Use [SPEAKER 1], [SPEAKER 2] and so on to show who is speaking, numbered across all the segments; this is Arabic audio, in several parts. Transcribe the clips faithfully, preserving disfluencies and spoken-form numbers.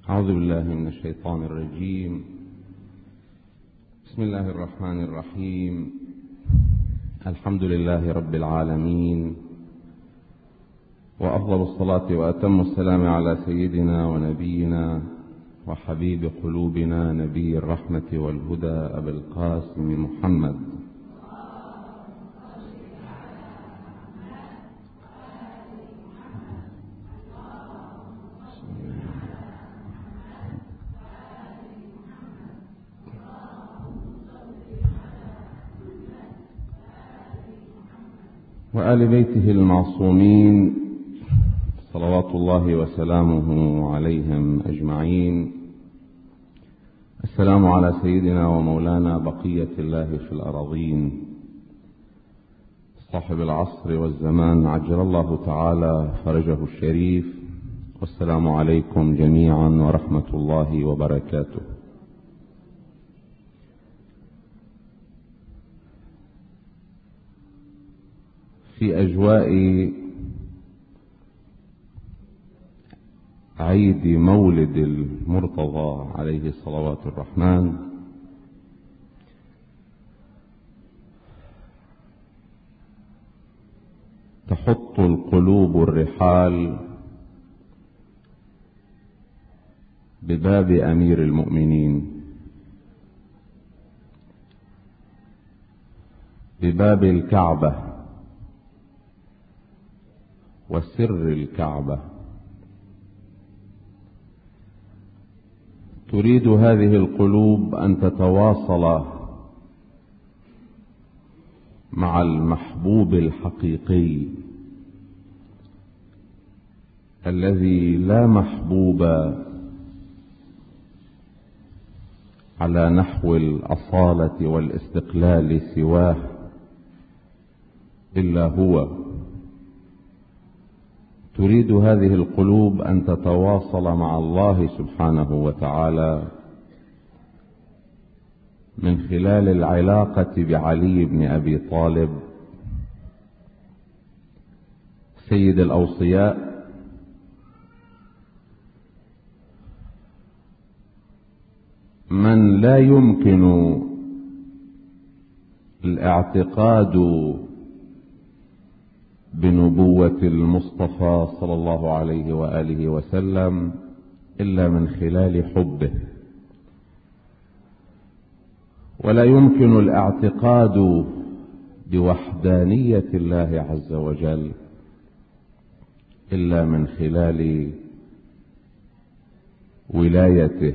[SPEAKER 1] أعوذ بالله من الشيطان الرجيم. بسم الله الرحمن الرحيم. الحمد لله رب العالمين، وأفضل الصلاة وأتم السلام على سيدنا ونبينا وحبيب قلوبنا نبي الرحمة والهدى أبي القاسم محمد وآل بيته المعصومين صلوات الله وسلامه عليهم أجمعين. السلام على سيدنا ومولانا بقية الله في الأراضين، صاحب العصر والزمان، عجل الله تعالى فرجه الشريف. والسلام عليكم جميعا ورحمة الله وبركاته. في أجواء عيد مولد المرتضى عليه صلوات الرحمن، تحط القلوب الرحال بباب أمير المؤمنين، بباب الكعبة وسر الكعبة. تريد هذه القلوب أن تتواصل مع المحبوب الحقيقي الذي لا محبوب على نحو الأصالة والاستقلال سواه إلا هو. تريد هذه القلوب أن تتواصل مع الله سبحانه وتعالى من خلال العلاقة بعلي بن أبي طالب سيد الأوصياء، من لا يمكن الاعتقاد بنبوة المصطفى صلى الله عليه وآله وسلم إلا من خلال حبه، ولا يمكن الاعتقاد بوحدانية الله عز وجل إلا من خلال ولايته.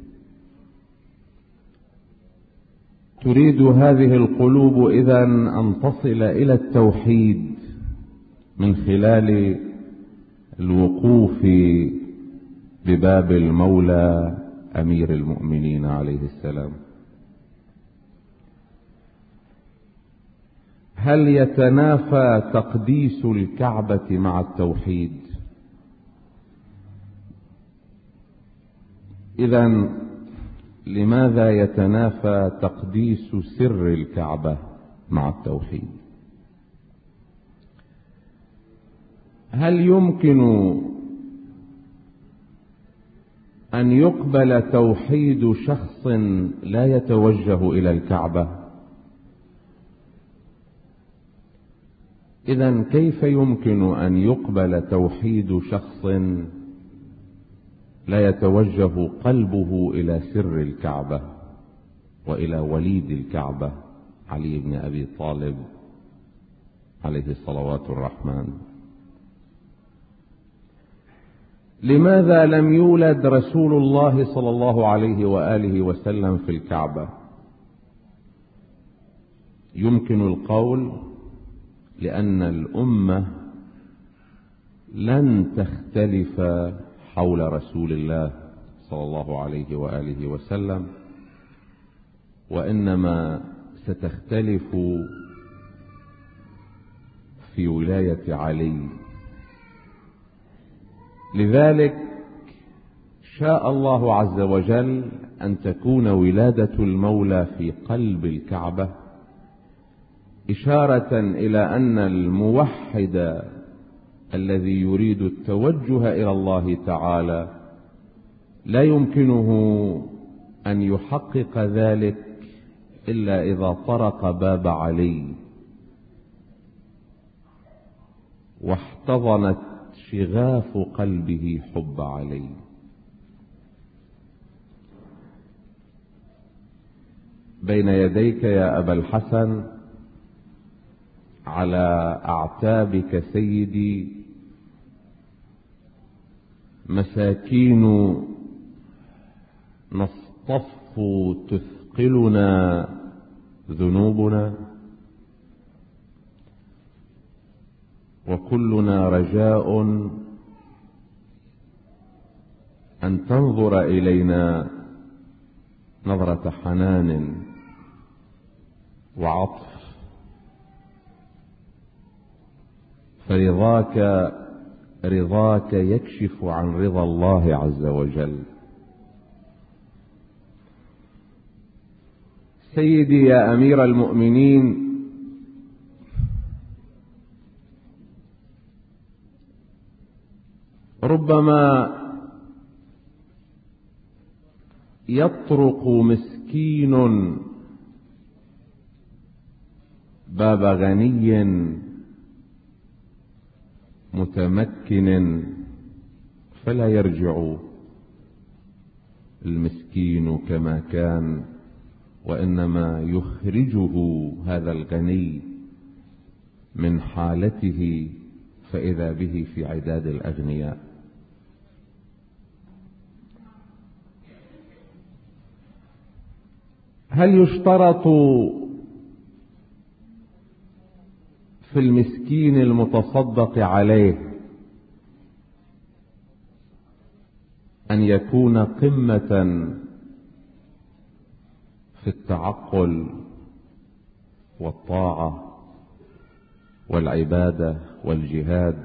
[SPEAKER 1] تريد هذه القلوب إذن أن تصل إلى التوحيد من خلال الوقوف بباب المولى أمير المؤمنين عليه السلام. هل يتنافى تقديس الكعبة مع التوحيد؟ إذن لماذا يتنافى تقديس سر الكعبة مع التوحيد؟ هل يمكن أن يقبل توحيد شخص لا يتوجه إلى الكعبة؟ إذن كيف يمكن أن يقبل توحيد شخص لا يتوجه قلبه إلى سر الكعبة وإلى وليد الكعبة علي بن أبي طالب عليه صلوات الرحمن؟ لماذا لم يولد رسول الله صلى الله عليه وآله وسلم في الكعبة؟ يمكن القول لأن الأمة لن تختلف حول رسول الله صلى الله عليه وآله وسلم، وإنما ستختلف في ولاية علي. لذلك شاء الله عز وجل أن تكون ولادة المولى في قلب الكعبة إشارة إلى أن الموحد الذي يريد التوجه إلى الله تعالى لا يمكنه أن يحقق ذلك إلا إذا طرق باب علي واحتضنت شغاف قلبه حب علي. بين يديك يا أبا الحسن على أعتابك سيدي مساكين نصطف تثقلنا ذنوبنا، وكلنا رجاء أن تنظر إلينا نظرة حنان وعطف، فرضاك رضاك يكشف عن رضا الله عز وجل. سيدي يا أمير المؤمنين، ربما يطرق مسكين باب غني متمكن فلا يرجع المسكين كما كان، وإنما يخرجه هذا الغني من حالته فإذا به في عداد الأغنياء. هل يشترط في المسكين المتصدق عليه أن يكون قمة في التعقل والطاعة والعبادة والجهاد؟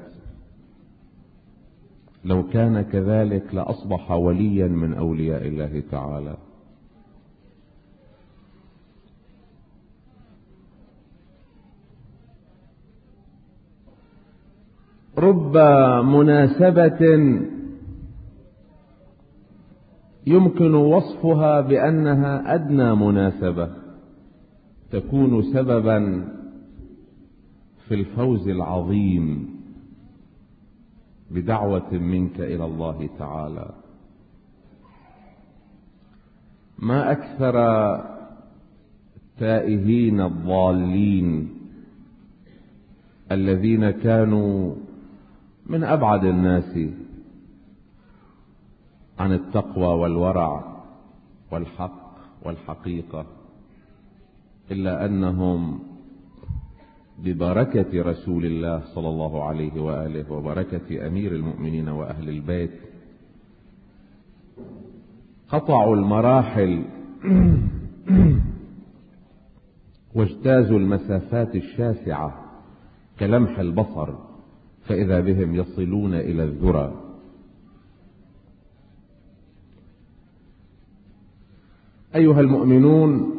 [SPEAKER 1] لو كان كذلك لأصبح وليا من أولياء الله تعالى. رب مناسبة يمكن وصفها بأنها أدنى مناسبة تكون سببا في الفوز العظيم بدعوة منك إلى الله تعالى. ما أكثر التائهين الضالين الذين كانوا من أبعد الناس عن التقوى والورع والحق والحقيقة، إلا أنهم ببركة رسول الله صلى الله عليه وآله وبركة أمير المؤمنين وأهل البيت قطعوا المراحل واجتازوا المسافات الشاسعة كلمح البصر، فإذا بهم يصلون إلى الذرى. أيها المؤمنون،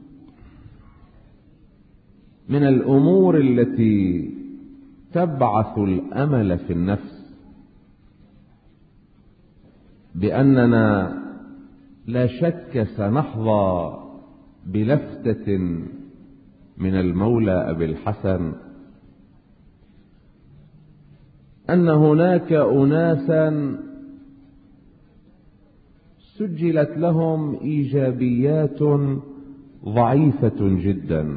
[SPEAKER 1] من الأمور التي تبعث الأمل في النفس بأننا لا شك سنحظى بلفتة من المولى أبي الحسن أن هناك أناسا سجلت لهم إيجابيات ضعيفة جدا،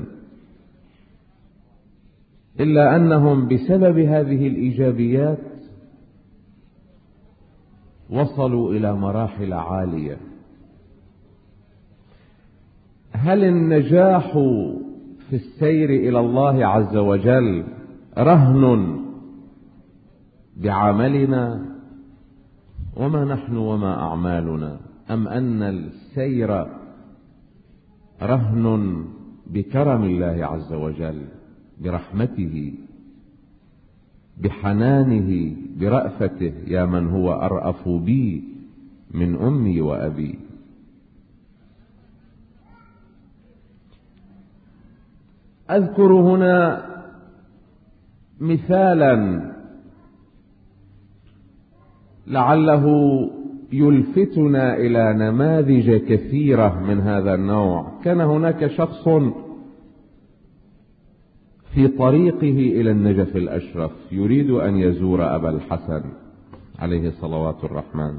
[SPEAKER 1] إلا أنهم بسبب هذه الإيجابيات وصلوا إلى مراحل عالية. هل النجاح في السير إلى الله عز وجل رهن بعملنا وما نحن وما أعمالنا، أم أن السير رهن بكرم الله عز وجل، برحمته، بحنانه، برأفته، يا من هو أرأف بي من أمي وأبي. أذكر هنا مثالا لعله يلفتنا إلى نماذج كثيرة من هذا النوع. كان هناك شخص في طريقه إلى النجف الأشرف يريد أن يزور أبا الحسن عليه صلوات الرحمن.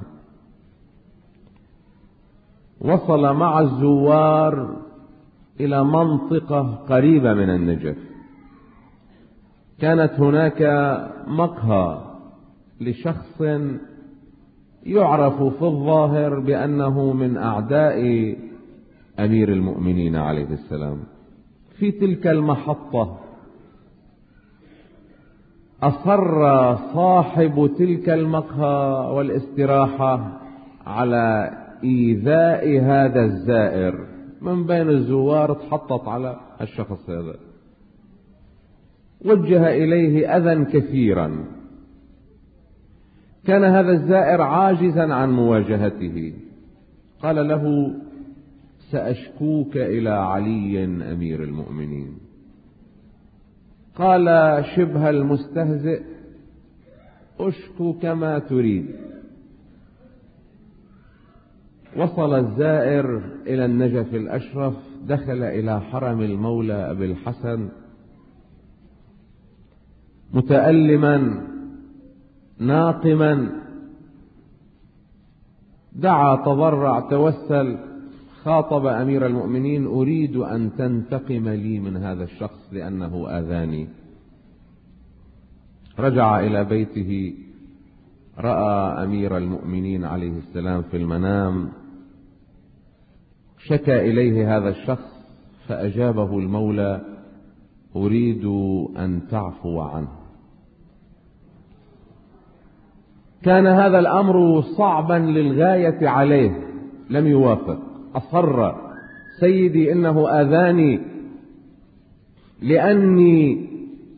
[SPEAKER 1] وصل مع الزوار إلى منطقة قريبة من النجف. كانت هناك مقهى لشخص يعرف في الظاهر بأنه من أعداء أمير المؤمنين عليه السلام. في تلك المحطة أصر صاحب تلك المقهى والاستراحة على إيذاء هذا الزائر. من بين الزوار تحطت على الشخص هذا، وجه إليه أذى كثيرا. كان هذا الزائر عاجزا عن مواجهته. قال له: سأشكوك إلى علي أمير المؤمنين. قال شبه المستهزئ: أشكو كما تريد. وصل الزائر إلى النجف الأشرف، دخل إلى حرم المولى أبي الحسن متألما ناقما، دعا، تضرع، توسل، خاطب أمير المؤمنين: أريد أن تنتقم لي من هذا الشخص لأنه آذاني. رجع إلى بيته، رأى أمير المؤمنين عليه السلام في المنام، شكى إليه هذا الشخص، فأجابه المولى: أريد أن تعفو عنه. كان هذا الأمر صعبا للغاية عليه، لم يوافق. أصر: سيدي إنه آذاني لأني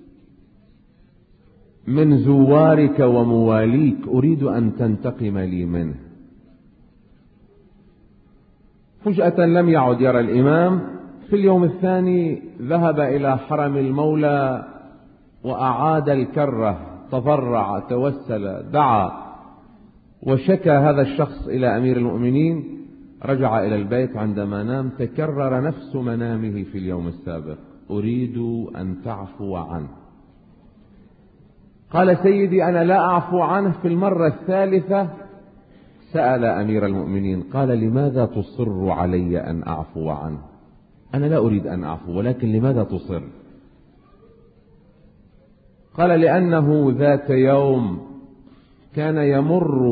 [SPEAKER 1] من زوارك ومواليك، أريد أن تنتقم لي منه. فجأة لم يعد يرى الإمام. في اليوم الثاني ذهب إلى حرم المولى وأعاد الكرة، تضرع، توسل، دعا، وشكى هذا الشخص إلى أمير المؤمنين. رجع إلى البيت، عندما نام تكرر نفس منامه في اليوم السابق: أريد أن تعفو عنه. قال: سيدي أنا لا أعفو عنه. في المرة الثالثة سأل أمير المؤمنين، قال: لماذا تصر علي أن أعفو عنه؟ أنا لا أريد أن أعفو، ولكن لماذا تصر؟ قال: لأنه ذات يوم كان يمر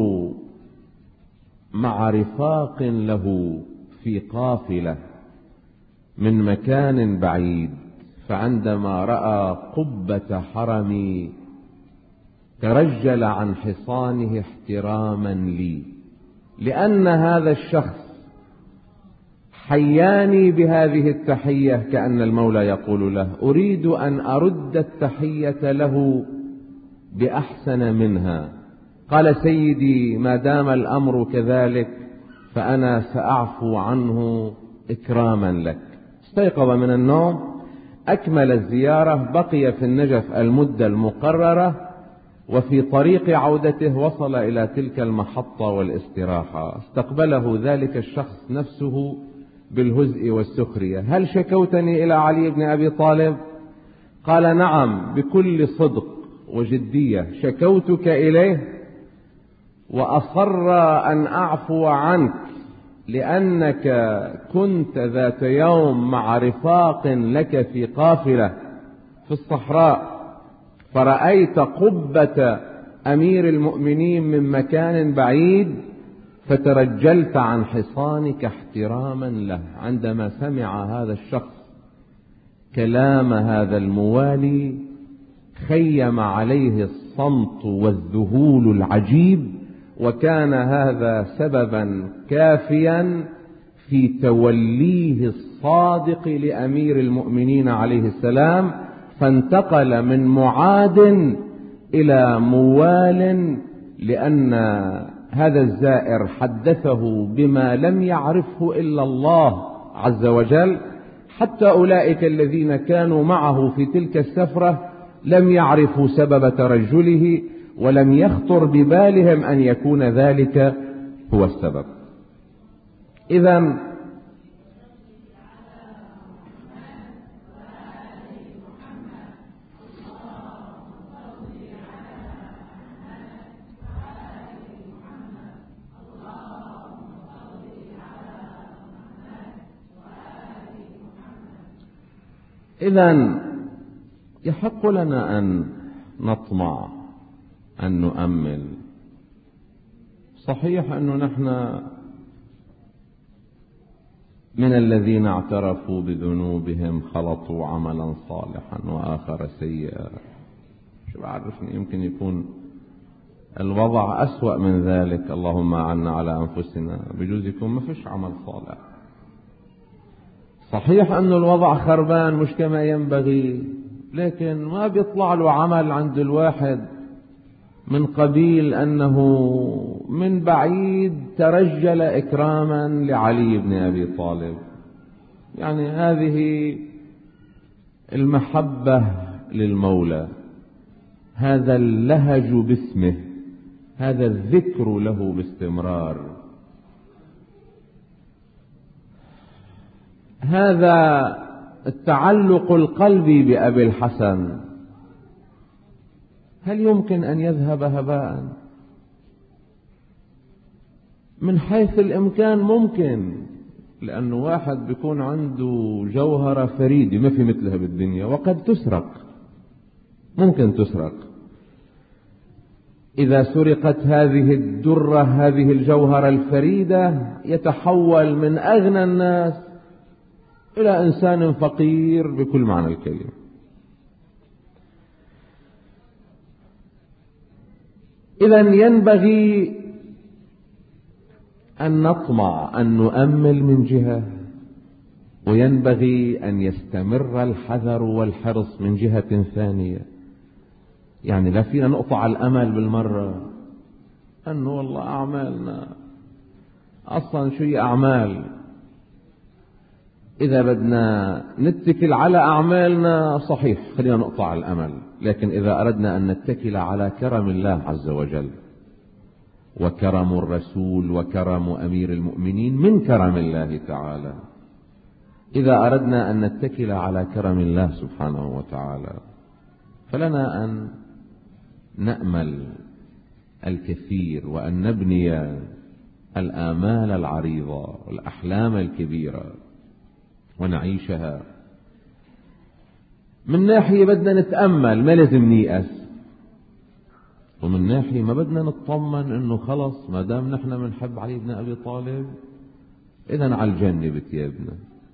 [SPEAKER 1] مع رفاق له في قافلة من مكان بعيد، فعندما رأى قبة حرمي ترجل عن حصانه احتراما لي، لأن هذا الشخص حياني بهذه التحية، كأن المولى يقول له: أريد أن أرد التحية له بأحسن منها. قال: سيدي ما دام الأمر كذلك فأنا سأعفو عنه إكراما لك. استيقظ من النوم، أكمل الزيارة، بقي في النجف المدة المقررة، وفي طريق عودته وصل إلى تلك المحطة والاستراحة. استقبله ذلك الشخص نفسه بالهزء والسخرية: هل شكوتني إلى علي بن أبي طالب؟ قال: نعم، بكل صدق وجدية شكوتك إليه، وأصر أن أعفو عنك لأنك كنت ذات يوم مع رفاق لك في قافلة في الصحراء، فرأيت قبة أمير المؤمنين من مكان بعيد، فترجلت عن حصانك احتراما له. عندما سمع هذا الشخص كلام هذا الموالي خيم عليه الصمت والذهول العجيب، وكان هذا سببا كافيا في توليه الصادق لأمير المؤمنين عليه السلام، فانتقل من معاد إلى موال، لأن هذا الزائر حدثه بما لم يعرفه إلا الله عز وجل. حتى أولئك الذين كانوا معه في تلك السفرة لم يعرفوا سبب ترجله، ولم يخطر ببالهم أن يكون ذلك هو السبب. إذن إذن يحق لنا أن نطمع أن نؤمل. صحيح أنه نحن من الذين اعترفوا بذنوبهم خلطوا عملا صالحا وآخر سيئا. شو بعرفني، يمكن يكون الوضع أسوأ من ذلك، اللهم عنا على أنفسنا، بجوز يكون ما فيش عمل صالح. صحيح أن الوضع خربان مش كما ينبغي، لكن ما بيطلع له عمل عند الواحد من قبيل أنه من بعيد ترجل إكراما لعلي بن أبي طالب. يعني هذه المحبة للمولى، هذا اللهج باسمه، هذا الذكر له باستمرار، هذا التعلق القلبي بأبي الحسن، هل يمكن أن يذهب هباء؟ من حيث الإمكان ممكن، لأنه واحد بيكون عنده جوهرة فريدة ما في مثلها بالدنيا، وقد تسرق، ممكن تسرق. إذا سرقت هذه الدرة، هذه الجوهرة الفريدة، يتحول من أغنى الناس إلى إنسان فقير بكل معنى الكلمة. إذن ينبغي أن نطمع أن نؤمل من جهة، وينبغي أن يستمر الحذر والحرص من جهة ثانية. يعني لا فينا نقطع الأمل بالمرة، أنه والله أعمالنا أصلا شو هي أعمال، إذا بدنا نتكل على أعمالنا صحيح خلينا نقطع الأمل، لكن إذا أردنا أن نتكل على كرم الله عز وجل وكرم الرسول وكرم أمير المؤمنين من كرم الله تعالى، إذا أردنا أن نتكل على كرم الله سبحانه وتعالى، فلنا أن نأمل الكثير وأن نبني الآمال العريضة والأحلام الكبيرة ونعيشها. من ناحية بدنا نتأمل، ما لازم نيأس، ومن ناحية ما بدنا نطمن انه خلص ما دام نحن منحب علي بن ابي طالب اذا على الجنة بتيابنا.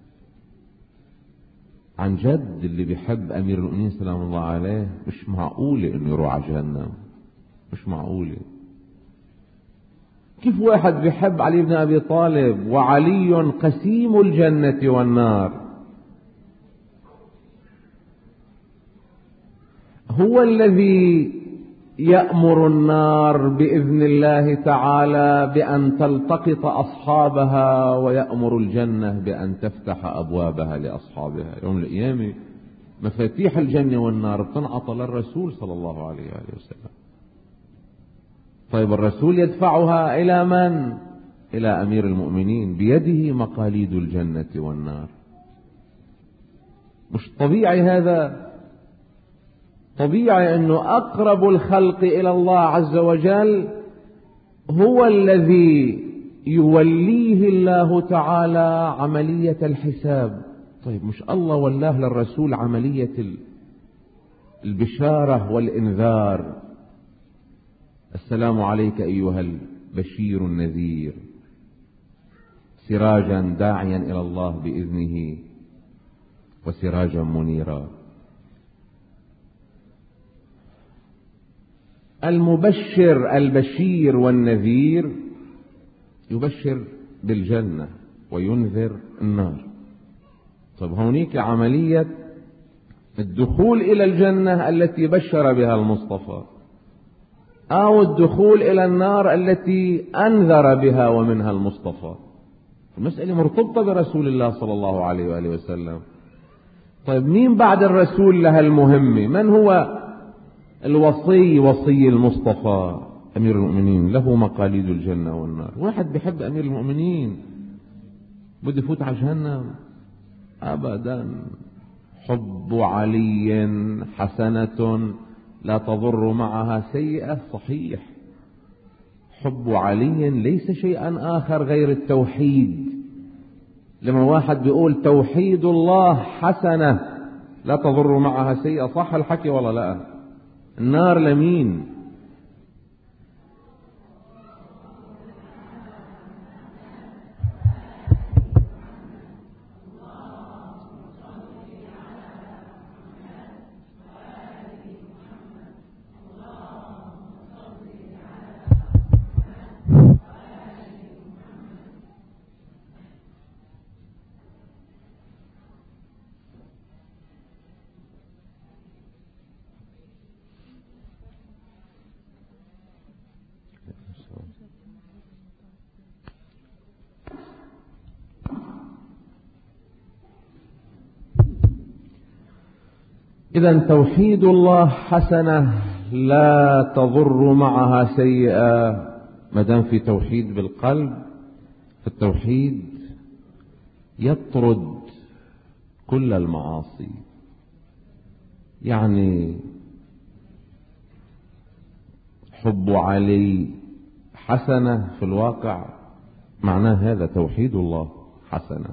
[SPEAKER 1] عن جد اللي بيحب امير المؤمنين سلام الله عليه مش معقولة انه يروح على جهنم، مش معقولة. كيف واحد بيحب علي بن ابي طالب وعلي قسيم الجنة والنار، هو الذي يأمر النار بإذن الله تعالى بأن تلتقط أصحابها، ويأمر الجنة بأن تفتح أبوابها لأصحابها. يوم القيامة مفاتيح الجنة والنار بتنعطى للرسول صلى الله عليه وآله وسلم. طيب الرسول يدفعها إلى من؟ إلى أمير المؤمنين، بيده مقاليد الجنة والنار. مش طبيعي هذا؟ طبيعي أنه أقرب الخلق إلى الله عز وجل هو الذي يوليه الله تعالى عملية الحساب. طيب مش الله ولاه للرسول عملية البشارة والإنذار؟ السلام عليك أيها البشير النذير، سراجا داعيا إلى الله بإذنه وسراجا منيرا. المبشر البشير والنذير يبشر بالجنة وينذر النار. طب هونيك عملية الدخول إلى الجنة التي بشر بها المصطفى، أو الدخول إلى النار التي أنذر بها ومنها المصطفى. المسألة مرتبطة برسول الله صلى الله عليه وآله وسلم. طيب مين بعد الرسول لها المهمة؟ من هو الوصي وصي المصطفى؟ أمير المؤمنين له مقاليد الجنة والنار. واحد بيحب أمير المؤمنين بده يفوت على جهنم؟ أبدا. حب علي حسنة لا تضر معها سيئة، صحيح. حب علي ليس شيئا آخر غير التوحيد. لما واحد بيقول توحيد الله حسنة لا تضر معها سيئة، صح الحكي ولا لا؟ النار لمين؟ إذا توحيد الله حسنة لا تضر معها سيئة. ما دام في توحيد بالقلب، فالتوحيد يطرد كل المعاصي. يعني حب علي حسنة في الواقع معناه هذا توحيد الله حسنة.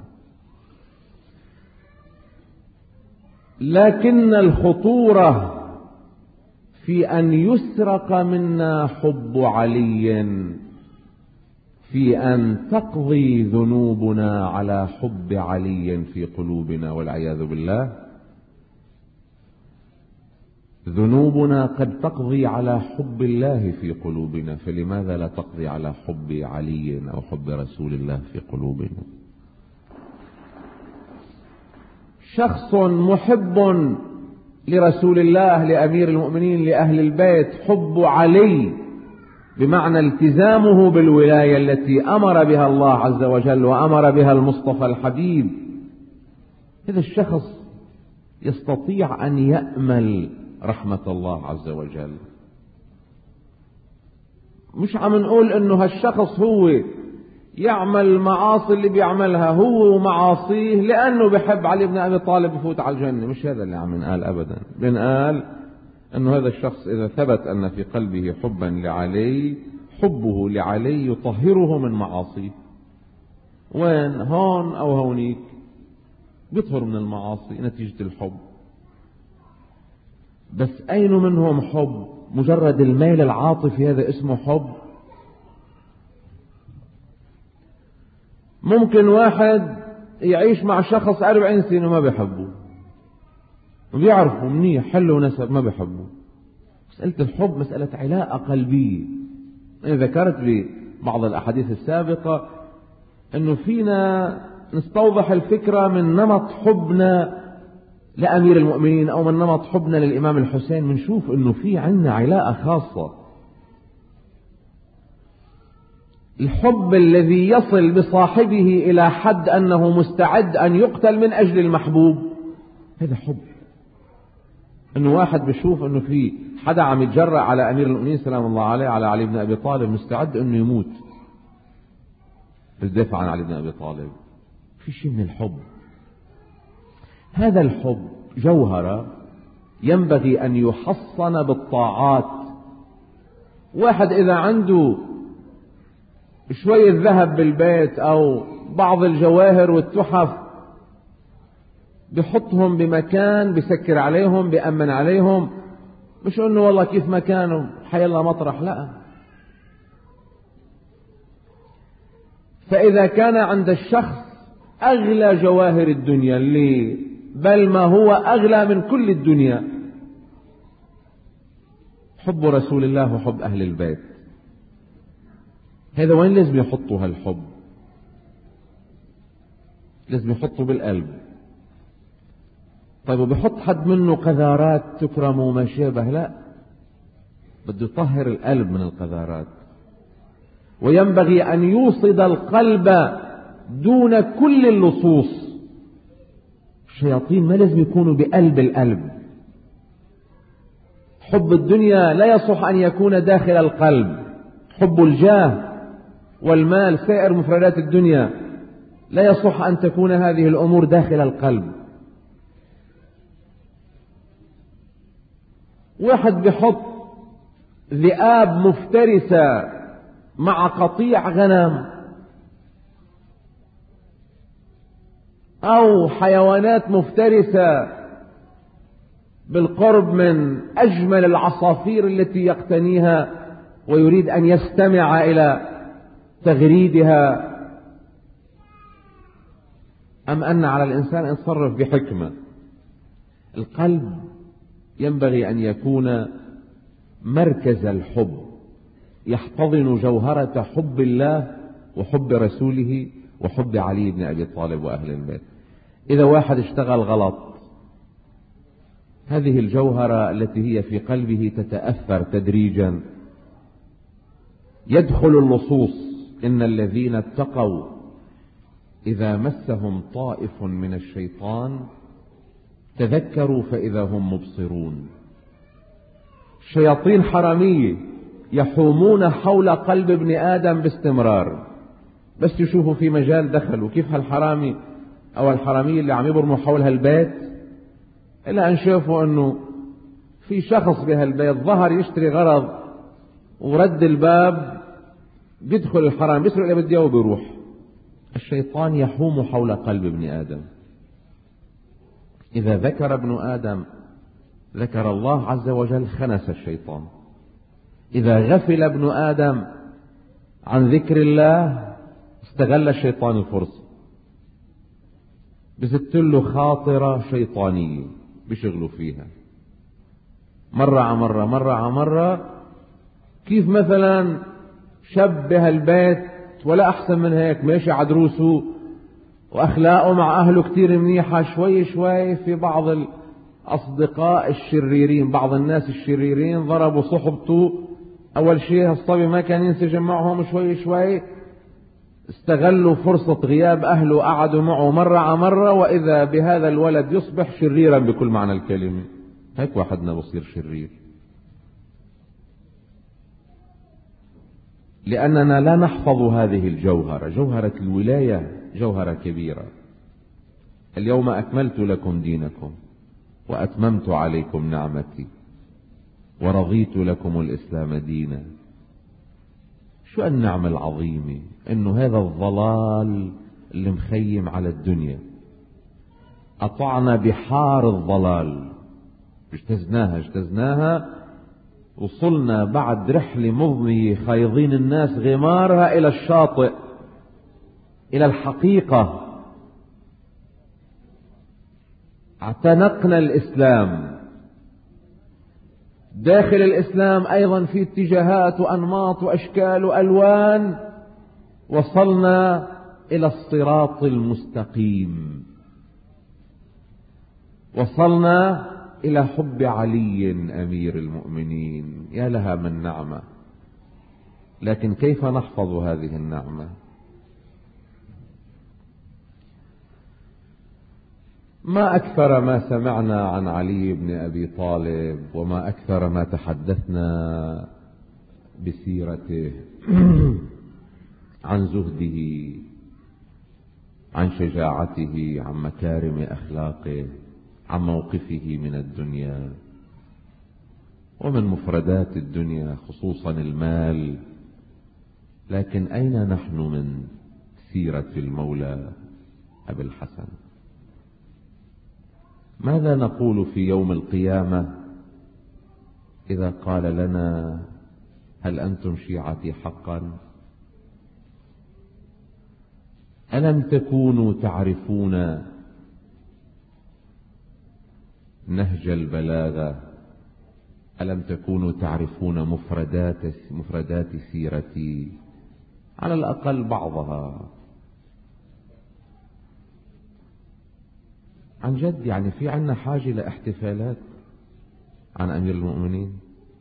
[SPEAKER 1] لكن الخطورة في أن يسرق منا حب علي، في أن تقضي ذنوبنا على حب علي في قلوبنا والعياذ بالله. ذنوبنا قد تقضي على حب الله في قلوبنا، فلماذا لا تقضي على حب علي أو حب رسول الله في قلوبنا؟ شخص محب لرسول الله، لأمير المؤمنين، لأهل البيت، حب علي بمعنى التزامه بالولاية التي أمر بها الله عز وجل وأمر بها المصطفى الحبيب. هذا الشخص يستطيع أن يأمل رحمة الله عز وجل. مش عم نقول انه هالشخص هو يعمل المعاصي اللي بيعملها هو ومعاصيه لأنه بحب علي بن أبي طالب يفوت على الجنة، مش هذا اللي عم نقال أبدا. بنقال أنه هذا الشخص إذا ثبت أن في قلبه حبا لعلي، حبه لعلي يطهره من معاصيه. وين؟ هون أو هونيك بيطهر من المعاصي نتيجة الحب. بس أين منهم حب؟ مجرد الميل العاطفي هذا اسمه حب؟ ممكن واحد يعيش مع شخص أربعين سنة وما بيحبه، وبيعرفه منيح حلو ونسب، ما بيحبه. مسألة الحب مسألة علاقة قلبية. أنا ذكرت ببعض الأحاديث السابقة أنه فينا نستوضح الفكرة من نمط حبنا لأمير المؤمنين أو من نمط حبنا للإمام الحسين، منشوف أنه في عنا علاقة خاصة. الحب الذي يصل بصاحبه إلى حد أنه مستعد أن يقتل من أجل المحبوب، هذا حب. أنه واحد بيشوف أنه في حدا عم يتجرأ على أمير المؤمنين سلام الله عليه، على علي بن أبي طالب، مستعد أنه يموت بالدفاع عن علي بن أبي طالب. في شيء من الحب. هذا الحب جوهرة ينبغي أن يحصن بالطاعات. واحد إذا عنده شوية ذهب بالبيت أو بعض الجواهر والتحف بحطهم بمكان، بسكر عليهم، بأمن عليهم، مش أنه والله كيف مكانه حيلا مطرح، لا. فإذا كان عند الشخص أغلى جواهر الدنيا، اللي بل ما هو أغلى من كل الدنيا، حب رسول الله وحب أهل البيت، هذا وين لازم يحطوا هالحب؟ لازم يحطوا بالقلب. طيب وبيحط حد منه قذارات تكرم وما شابه؟ لا، بده يطهر القلب من القذارات. وينبغي أن يوصد القلب دون كل اللصوص. الشياطين ما لازم يكونوا بقلب القلب. حب الدنيا لا يصح أن يكون داخل القلب. حب الجاه والمال، سائر مفردات الدنيا. لا يصح أن تكون هذه الأمور داخل القلب. واحد بحط ذئاب مفترسة مع قطيع غنم أو حيوانات مفترسة بالقرب من أجمل العصافير التي يقتنيها، ويريد أن يستمع إلى تغريدها، أم أن على الإنسان أن يتصرف بحكمة؟ القلب ينبغي أن يكون مركز الحب، يحتضن جوهرة حب الله وحب رسوله وحب علي بن أبي طالب وأهل البيت. إذا واحد اشتغل غلط، هذه الجوهرة التي هي في قلبه تتأثر تدريجا. يدخل اللصوص: إن الذين اتقوا إذا مسهم طائف من الشيطان تذكروا فإذا هم مبصرون. شياطين حرامية يحومون حول قلب ابن آدم باستمرار، بس يشوفوا في مجال دخلوا. كيف هالحرامي أو الحرامية اللي عم يبرموا حول هالبيت، إلا أن شافوا أنه في شخص بهالبيت ظهر يشتري غرض ورد الباب، بيدخل الحرام بيسرق اللي بده وبيروح. الشيطان يحوم حول قلب ابن آدم. إذا ذكر ابن آدم ذكر الله عز وجل خنس الشيطان. إذا غفل ابن آدم عن ذكر الله استغل الشيطان الفرصة، بزت له خاطرة شيطانية بيشغلوا فيها مرة على مرة مرة على مرة. كيف مثلا شبه البيت ولا أحسن من هيك، ماشي عدروسه وأخلاقه مع أهله كتير منيحة، شوي شوي في بعض الأصدقاء الشريرين، بعض الناس الشريرين ضربوا صحبته. أول شيء الصبي ما كان ينسجم معهم، شوي شوي استغلوا فرصة غياب أهله، قعدوا معه مرة على مرة، وإذا بهذا الولد يصبح شريرا بكل معنى الكلمة. هيك واحدنا بصير شرير، لأننا لا نحفظ هذه الجوهرة. جوهرة الولاية جوهرة كبيرة. اليوم أكملت لكم دينكم وأتممت عليكم نعمتي ورضيت لكم الإسلام دينا. شو النعمة العظيمة إنه هذا الضلال اللي مخيم على الدنيا قطعنا بحار الضلال، اجتزناها اجتزناها وصلنا بعد رحلة مضنية خايضين الناس غمارها إلى الشاطئ، إلى الحقيقة. اعتنقنا الإسلام. داخل الإسلام أيضا في اتجاهات وأنماط وأشكال وألوان. وصلنا إلى الصراط المستقيم، وصلنا إلى حب علي أمير المؤمنين. يا لها من نعمة! لكن كيف نحفظ هذه النعمة؟ ما أكثر ما سمعنا عن علي بن أبي طالب، وما أكثر ما تحدثنا بسيرته، عن زهده، عن شجاعته، عن مكارم أخلاقه، عن موقفه من الدنيا ومن مفردات الدنيا خصوصا المال. لكن أين نحن من سيرة المولى أبي الحسن؟ ماذا نقول في يوم القيامة إذا قال لنا: هل أنتم شيعتي حقا؟ ألم تكونوا تعرفون نهج البلاغة؟ ألم تكونوا تعرفون مفردات مفردات سيرتي، على الأقل بعضها؟ عن جد يعني في عنا حاجة لاحتفالات عن أمير المؤمنين؟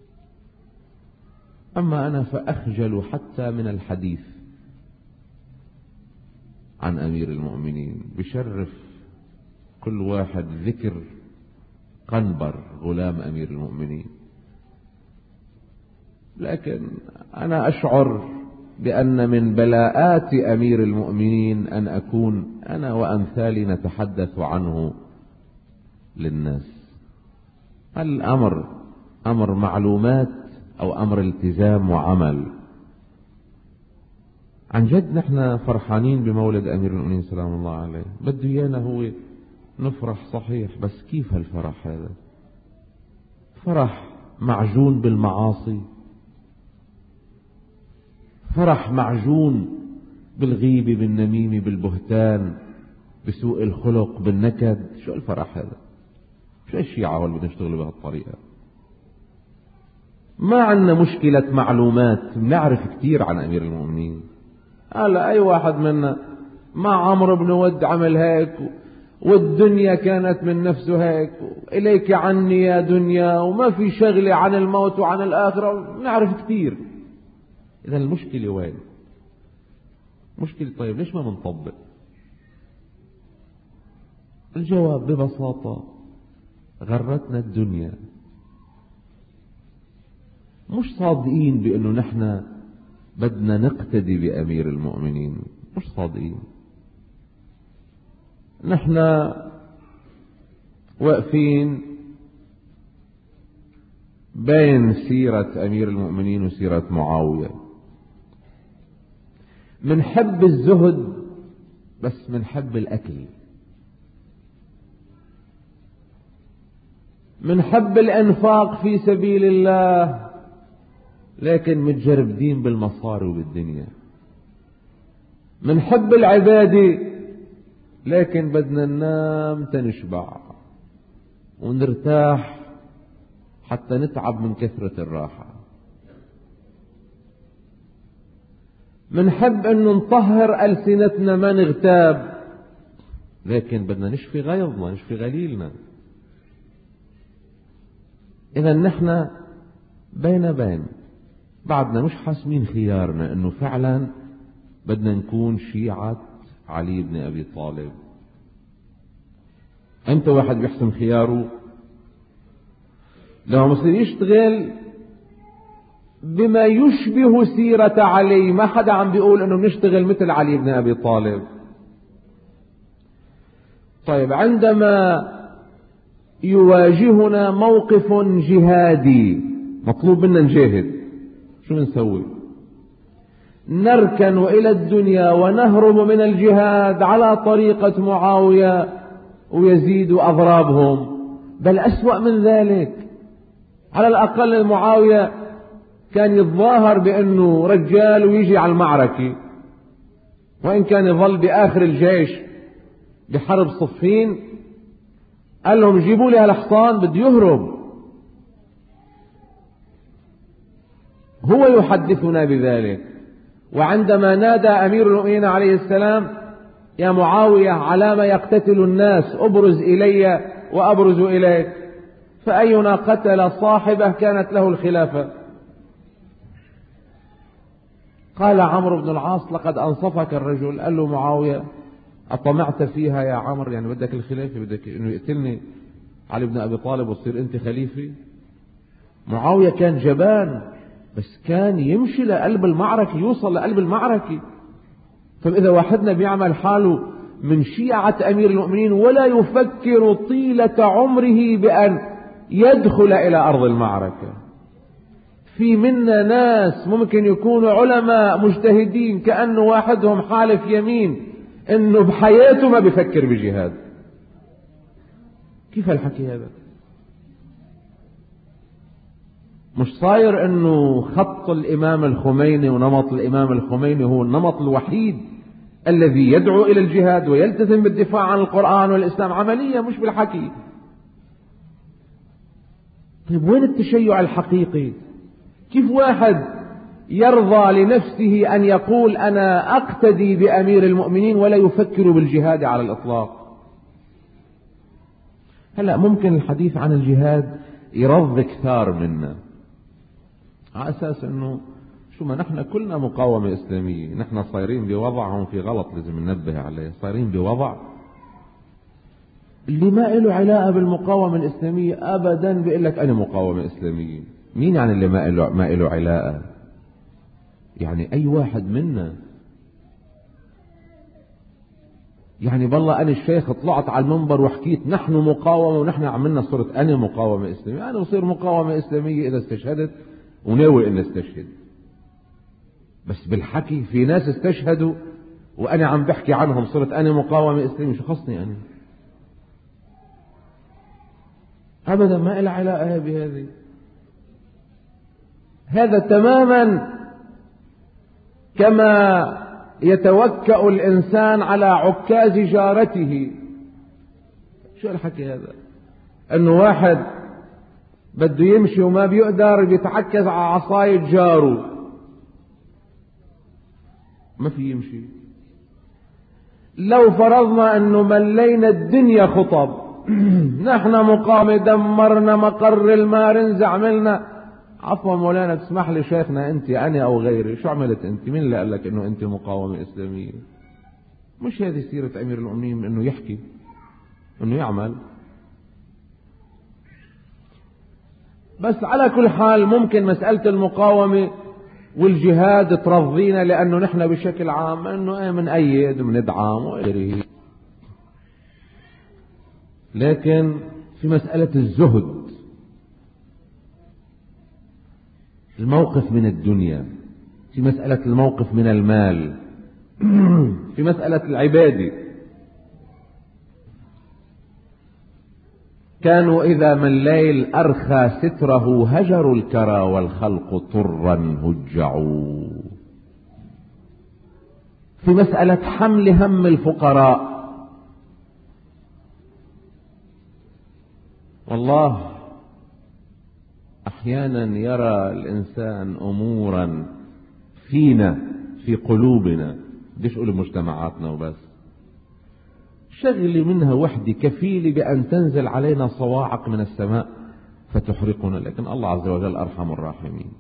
[SPEAKER 1] أما أنا فأخجل حتى من الحديث عن أمير المؤمنين. بشرف كل واحد ذكر قنبر غلام أمير المؤمنين. لكن أنا أشعر بأن من بلاءات أمير المؤمنين أن أكون أنا وأمثالي نتحدث عنه للناس. الأمر أمر معلومات أو أمر التزام وعمل. عن جد نحن فرحانين بمولد أمير المؤمنين سلام الله عليه، بده إيانا هو نفرح صحيح، بس كيف هالفرح هذا؟ فرح معجون بالمعاصي، فرح معجون بالغيبة بالنميمة بالبهتان بسوء الخلق بالنكد. شو الفرح هذا؟ شو الشيعة اللي بدنا نشتغل بهالطريقة؟ ما عندنا مشكلة معلومات، بنعرف كثير عن أمير المؤمنين. هلا أي واحد منا مع عمرو بن ود عمل هيك، والدنيا كانت من نفسه هيك، إليك عني يا دنيا، وما في شغلة عن الموت وعن الآخرة، نعرف كثير. إذا المشكلة وين؟ مشكلة طيب ليش ما بنطبق؟ الجواب ببساطة غرتنا الدنيا، مش صادقين بأنه نحن بدنا نقتدي بأمير المؤمنين، مش صادقين. نحن واقفين بين سيرة أمير المؤمنين وسيرة معاوية، منحب الزهد بس منحب الأكل، منحب الإنفاق في سبيل الله، لكن متجربدين بالمصاري وبالدنيا. منحب العبادة لكن بدنا ننام تنشبع ونرتاح حتى نتعب من كثرة الراحة. منحب أنه نطهر ألسنتنا ما نغتاب، لكن بدنا نشفي غيظنا نشفي غليلنا. إذا نحن بين بين بعدنا مش حاسمين خيارنا، أنه فعلا بدنا نكون شيعة علي بن أبي طالب. أنت واحد بيحسم خياره لو مصير يشتغل بما يشبه سيرة علي. ما حدا عم بيقول أنه بنشتغل مثل علي بن أبي طالب. طيب عندما يواجهنا موقف جهادي مطلوب منا نجاهد، شو نسوي؟ نركن إلى الدنيا ونهرب من الجهاد على طريقة معاوية ويزيد أضرابهم، بل أسوأ من ذلك. على الأقل معاوية كان يتظاهر بأنه رجال ويجي على المعركة، وإن كان يظل بآخر الجيش بحرب صفين قال لهم جيبوا لي هالحصان بده يهرب. هو يحدثنا بذلك. وعندما نادى أمير المؤمنين عليه السلام يا معاوية على ما يقتتل الناس أبرز إلي وأبرز إليك، فأينا قتل صاحبه كانت له الخلافة. قال عمرو بن العاص لقد أنصفك الرجل. قال له معاوية أطمعت فيها يا عمرو؟ يعني بدك الخلافة، بدك إنه يقتلني علي بن أبي طالب وتصير أنت خليفة؟ معاوية كان جبان، بس كان يمشي لقلب المعركة، يوصل لقلب المعركة. فإذا واحدنا بيعمل حاله من شيعة أمير المؤمنين ولا يفكر طيلة عمره بأن يدخل إلى أرض المعركة. في منا ناس ممكن يكونوا علماء مجتهدين كأنه واحدهم حالف يمين إنه بحياته ما بيفكر بجهاد. كيف الحكي هذا؟ مش صاير انه خط الامام الخميني ونمط الامام الخميني هو النمط الوحيد الذي يدعو الى الجهاد ويلتزم بالدفاع عن القرآن والاسلام عمليا مش بالحكي. طيب وين التشيع الحقيقي؟ كيف واحد يرضى لنفسه ان يقول انا اقتدي بامير المؤمنين ولا يفكر بالجهاد على الاطلاق؟ هلا ممكن الحديث عن الجهاد يرض كثار منا على أساس أنه شو ما نحن كلنا مقاومة إسلامية، نحن صايرين بوضعهم في غلط لازم ننبه عليه، صايرين بوضع اللي ما له علاقة بالمقاومة الإسلامية أبدا بيقول لك أنا مقاومة إسلامية. مين يعني اللي ما له ما له علاقة؟ يعني أي واحد منا. يعني بالله أنا الشيخ طلعت على المنبر وحكيت نحن مقاومة ونحن عملنا صورة أنا مقاومة إسلامية، أنا بصير مقاومة إسلامية إذا استشهدت وناوي إن استشهد، بس بالحكي في ناس استشهدوا وأنا عم بحكي عنهم صورة أنا مقاومة إسلامية، شو خصني أنا؟ أبدا ما إلها علاقة بهذه. هذا تماما كما يتوكأ الإنسان على عكاز جارته. شو الحكي هذا؟ أنه واحد بده يمشي وما بيقدر بيتعكز على عصاية جاره، ما في يمشي. لو فرضنا أنه ملينا الدنيا خطب، نحن مقاومة، دمرنا مقر المارنز، عملنا. عفوا مولانا تسمح لي شيخنا، أنت أنا أو غيري، شو عملت أنت؟ مين اللي قال لك أنه أنت مقاومة إسلامية؟ مش هذه سيرة أمير المؤمنين، أنه يحكي، أنه يعمل. بس على كل حال ممكن مسألة المقاومة والجهاد ترضينا، لأنه نحن بشكل عام أنه ايه من أيد ومندعم وغيره. لكن في مسألة الزهد، الموقف من الدنيا، في مسألة الموقف من المال، في مسألة العبادة، كانوا إذا من الليل أرخى ستره هجروا الكرى والخلق طرا هجعوا. في مسألة حمل هم الفقراء، والله أحيانا يرى الإنسان أمورا فينا في قلوبنا، بديش أقول مجتمعاتنا وبس، شغلة منها وحدة كفيلة بأن تنزل علينا صواعق من السماء فتحرقنا، لكن الله عز وجل أرحم الراحمين.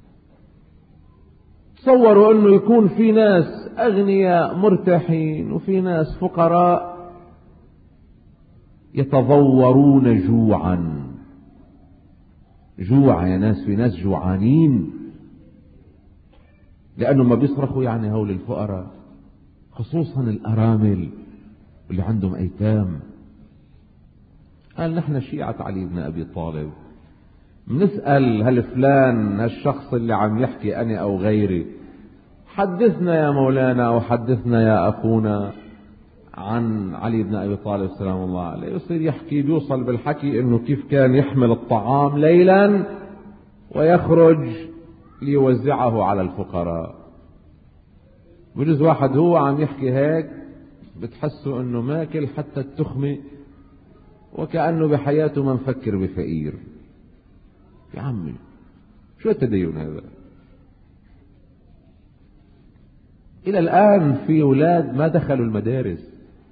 [SPEAKER 1] تصوروا أنه يكون في ناس أغنياء مرتاحين وفي ناس فقراء يتضورون جوعا. جوع يا ناس، في ناس جوعانين لأنه ما بيصرخوا يعني هول الفقراء، خصوصا الأرامل اللي عندهم أيتام. قال نحن شيعة علي بن أبي طالب بنسأل هل فلان هالشخص اللي عم يحكي أنا أو غيري، حدثنا يا مولانا أو حدثنا يا أخونا عن علي بن أبي طالب سلام الله عليه. يصير يحكي، بيوصل بالحكي إنه كيف كان يحمل الطعام ليلا ويخرج ليوزعه على الفقراء. بجوز واحد هو عم يحكي هيك بتحسوا إنه ماكل حتى التخمة، وكأنه بحياته ما مفكر بفقير. يا عمي شو التدين هذا؟ إلى الآن في أولاد ما دخلوا المدارس.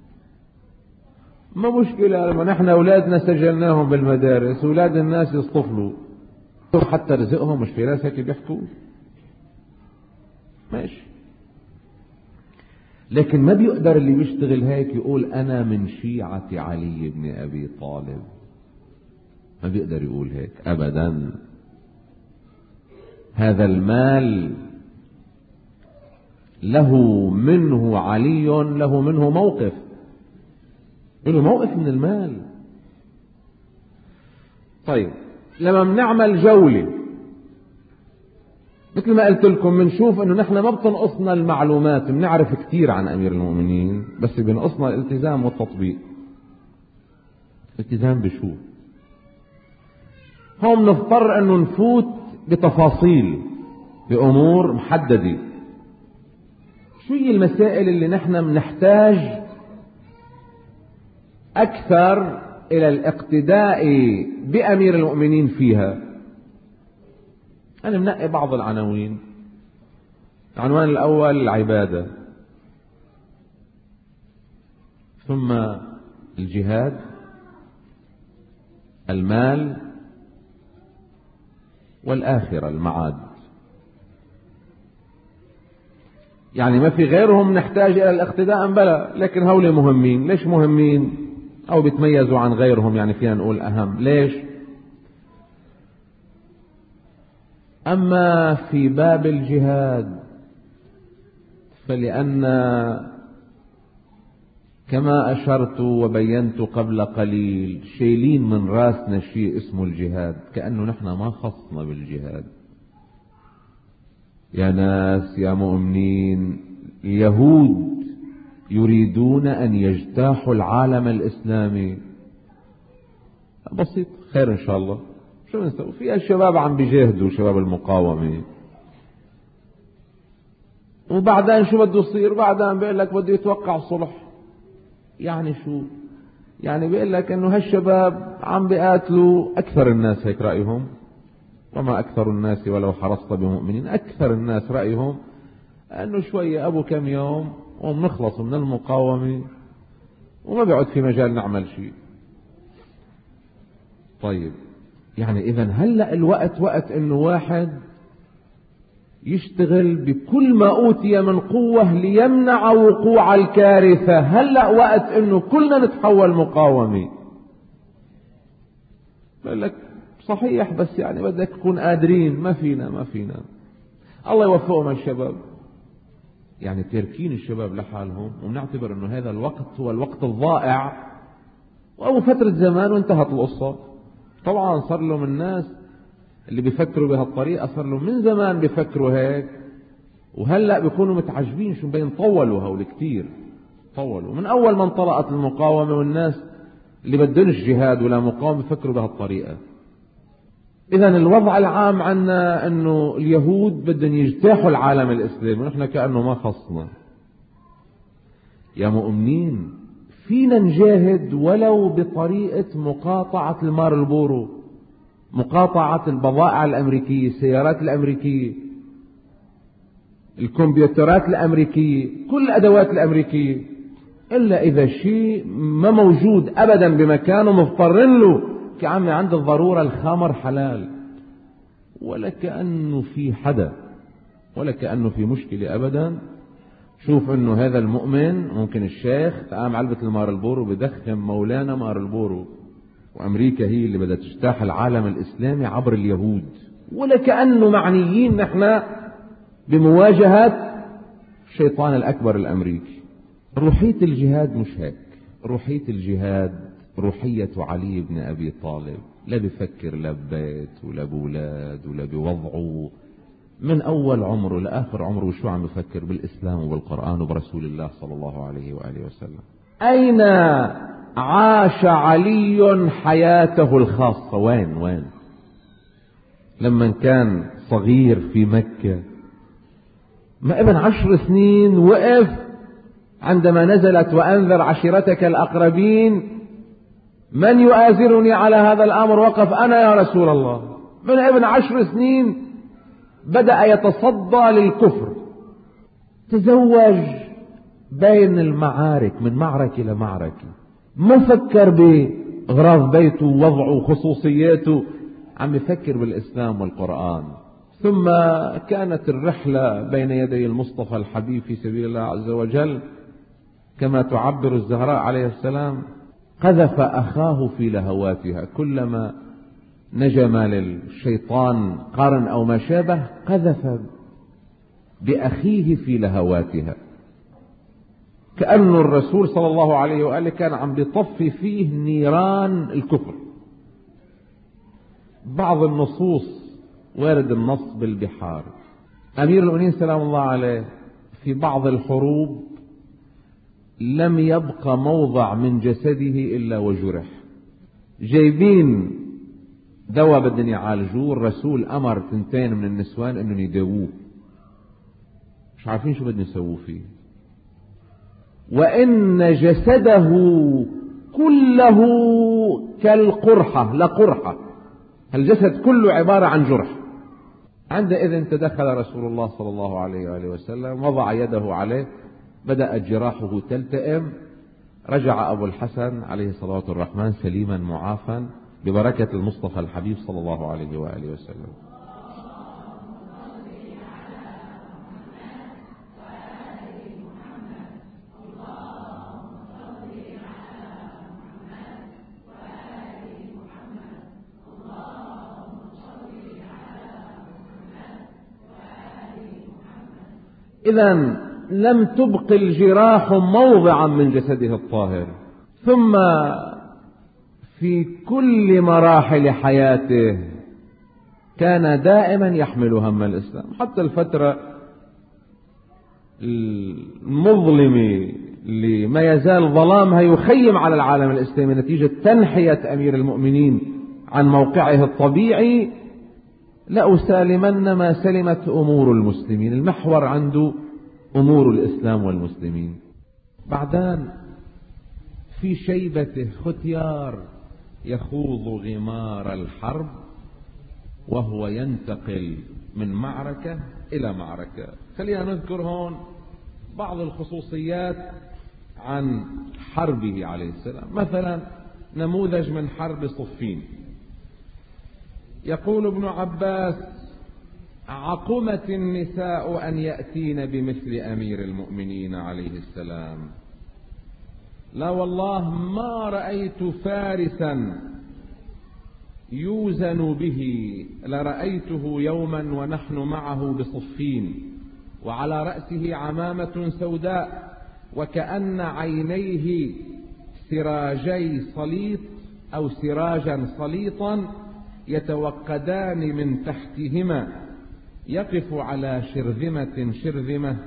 [SPEAKER 1] ما مشكلة لما نحن أولادنا سجلناهم بالمدارس، أولاد الناس يصطفلوا حتى رزقهم، مش في ناس هيك بيحكوا ماشي. لكن ما بيقدر اللي بيشتغل هيك يقول أنا من شيعة علي بن أبي طالب، ما بيقدر يقول هيك أبدا. هذا المال له منه علي، له منه موقف، له موقف من المال. طيب لما بنعمل جولة مثل ما قلت لكم بنشوف انه نحن ما بتنقصنا المعلومات، بنعرف كثير عن امير المؤمنين، بس بينقصنا الالتزام والتطبيق. الالتزام بشو؟ هون نضطر انه نفوت بتفاصيل بامور محددة. شو هي المسائل اللي نحن بنحتاج اكثر الى الاقتداء بامير المؤمنين فيها؟ أنا منقي بعض العناوين. العنوان الأول العبادة، ثم الجهاد، المال، والآخرة المعاد. يعني ما في غيرهم نحتاج إلى الاقتداء بلى، لكن هؤلاء مهمين. ليش مهمين أو بيتميزوا عن غيرهم؟ يعني فينا نقول أهم. ليش؟ أما في باب الجهاد فلأن كما أشرت وبينت قبل قليل شايلين من راسنا شيء اسمه الجهاد، كأنه نحن ما خصنا بالجهاد. يا ناس يا مؤمنين، اليهود يريدون أن يجتاحوا العالم الإسلامي. بسيط، خير إن شاء الله. شو نسوي؟ في الشباب عم بيجاهدوا، شباب المقاومة، وبعدين شو بده يصير؟ بعدين بيقول لك بده يتوقع صلح. يعني شو؟ يعني بيقول لك انه هالشباب عم بيقاتلوا. اكثر الناس هيك رأيهم، وما اكثر الناس ولو حرصت بمؤمنين. اكثر الناس رأيهم انه شوية ابو كم يوم وبنخلص من المقاومة وما بيعد في مجال نعمل شيء. طيب، يعني اذا هلأ الوقت وقت انه واحد يشتغل بكل ما أوتي من قوة ليمنع وقوع الكارثة. هلأ وقت انه كلنا نتحول مقاومة. بقول لك صحيح، بس يعني بدك تكون قادرين. ما فينا ما فينا الله يوفقهم الشباب. يعني تركين الشباب لحالهم، ونعتبر انه هذا الوقت هو الوقت الضائع، وأبو فترة زمان وانتهت القصة. طبعا صار لهم الناس اللي بيفكروا بهالطريقة، صار لهم من زمان بيفكروا هيك، وهلأ بيكونوا متعجبين شو بين طولوا هول كتير. طولوا من أول ما انطلقت المقاومة، والناس اللي بدونش جهاد ولا مقاومة بيفكروا بهالطريقة. إذن الوضع العام عنا أنه اليهود بدهم يجتاحوا العالم الإسلامي، ونحن كأنه ما خصنا. يا مؤمنين، فينا نجاهد ولو بطريقة مقاطعة المارلبورو، مقاطعة البضائع الأمريكية، السيارات الأمريكية، الكمبيوترات الأمريكية، كل الأدوات الأمريكية. إلا إذا شيء ما موجود أبدا بمكانه مضطرين له، كعمي عند الضرورة الخمر حلال، ولا كأنه في حدا، ولا كأنه في مشكلة أبدا. شوف انه هذا المؤمن ممكن الشيخ تقام علبة المارلبورو بدخن مولانا مارلبورو، وامريكا هي اللي بدها تجتاح العالم الاسلامي عبر اليهود، ولا كأنه معنيين نحن بمواجهة الشيطان الاكبر الامريكي. روحية الجهاد مش هيك. روحية الجهاد روحية علي بن ابي طالب. لا بفكر لا ببيت ولا بولاد ولا بوضعه، من أول عمره لآخر عمره شو عم يفكر؟ بالإسلام وبالقرآن وبرسول الله صلى الله عليه وآله وسلم. أين عاش علي حياته الخاصة؟ وين وين لما كان صغير في مكة؟ ما ابن عشر سنين وقف عندما نزلت وأنذر عشيرتك الأقربين، من يؤازرني على هذا الأمر؟ وقف أنا يا رسول الله. من ابن عشر سنين بدأ يتصدى للكفر، تزوج بين المعارك، من معركة لمعركة، ما فكر بأغراض بيته ووضعه وخصوصياته، عم يفكر بالإسلام والقرآن. ثم كانت الرحلة بين يدي المصطفى الحبيب في سبيل الله عز وجل، كما تعبر الزهراء عليه السلام: قذف أخاه في لهواتها. كلما نجم للشيطان قرن أو ما شابه قذف بأخيه في لهواتها. كأن الرسول صلى الله عليه وآله كان عم بيطفي فيه نيران الكفر. بعض النصوص وارد النص بالبحار. أمير المؤمنين سلام الله عليه في بعض الحروب لم يبق موضع من جسده إلا وجرح. جايبين دواء بدهم يعالجوه، الرسول أمر ثنتين من النسوان إنهم يداووه، مش عارفين شو بدهم يسووا فيه. وإن جسده كله كالقرحة، لقرحة، الجسد كله عبارة عن جرح. عندئذ تدخل رسول الله صلى الله عليه وآله وسلم، وضع يده عليه، بدأت جراحه تلتئم. رجع أبو الحسن عليه صلاة الرحمن سليما معافا ببركة المصطفى الحبيب صلى الله عليه وآله وسلم. إذن لم تبق الجراح موضعا من جسده الطاهر. ثم في كل مراحل حياته كان دائما يحمل هم الإسلام، حتى الفترة المظلمة اللي ما يزال ظلامها يخيم على العالم الإسلامي نتيجة تنحية أمير المؤمنين عن موقعه الطبيعي، لأسالمن ما سلمت أمور المسلمين. المحور عنده أمور الإسلام والمسلمين. بعدين في شيبته ختيار يخوض غمار الحرب، وهو ينتقل من معركة إلى معركة. خلينا نذكر هون بعض الخصوصيات عن حربه عليه السلام. مثلا نموذج من حرب صفين. يقول ابن عباس: عقمت النساء أن يأتين بمثل أمير المؤمنين عليه السلام. لا والله ما رأيت فارسا يوزن به لرأيته يوما ونحن معه بصفين، وعلى رأسه عمامة سوداء، وكأن عينيه سراجي صليط أو سراجا صليطا يتوقدان من تحتهما، يقف على شرذمة شرذمة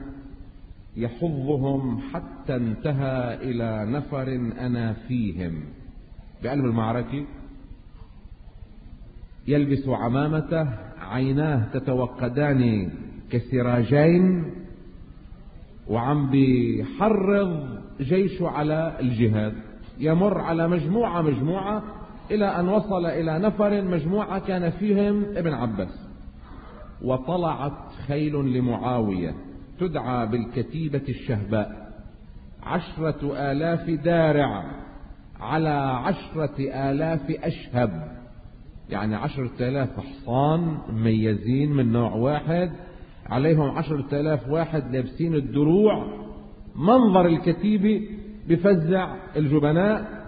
[SPEAKER 1] يحضهم حتى انتهى إلى نفر أنا فيهم. بقلب المعركة يلبس عمامته، عيناه تتوقدان كسراجين، وعم بيحرض جيشه على الجهاد. يمر على مجموعة مجموعة إلى أن وصل إلى نفر مجموعة كان فيهم ابن عباس. وطلعت خيل لمعاوية تدعى بالكتيبة الشهباء، عشرة آلاف دارع على عشرة آلاف أشهب، يعني عشرة آلاف حصان مميزين من نوع واحد، عليهم عشرة آلاف واحد لابسين الدروع. منظر الكتيبة بفزع الجبناء.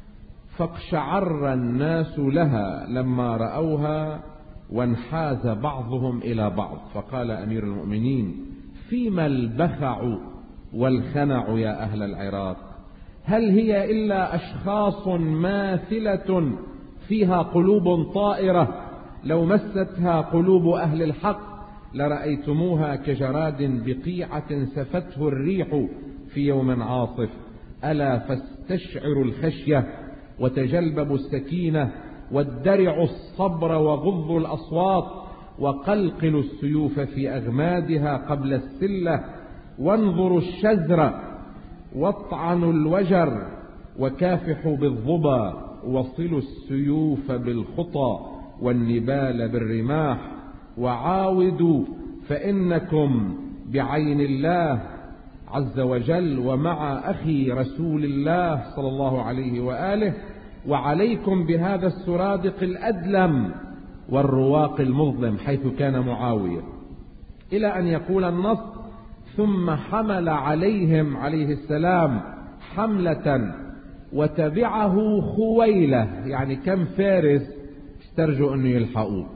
[SPEAKER 1] فاقشعر الناس لها لما رأوها، وانحاز بعضهم إلى بعض. فقال أمير المؤمنين: فيما البخع والخنع يا أهل العراق؟ هل هي إلا أشخاص ماثلة فيها قلوب طائرة، لو مستها قلوب أهل الحق لرأيتموها كجراد بقيعة سفته الريح في يوم عاصف. ألا فاستشعروا الخشية وتجلببوا السكينة، وادرعوا الصبر وغضوا الأصوات، وقلقلوا السيوف في أغمادها قبل السلة، وانظروا الشزر، واطعنوا الوجر، وكافحوا بالظبا، وصلوا السيوف بالخطى والنبال بالرماح، وعاودوا فإنكم بعين الله عز وجل ومع أخي رسول الله صلى الله عليه وآله، وعليكم بهذا السرادق الأدلم والرواق المظلم، حيث كان معاوية. إلى أن يقول النص: ثم حمل عليهم عليه السلام حملة وتبعه خويلة. يعني كم فارس استرجوا أن يلحقوه؟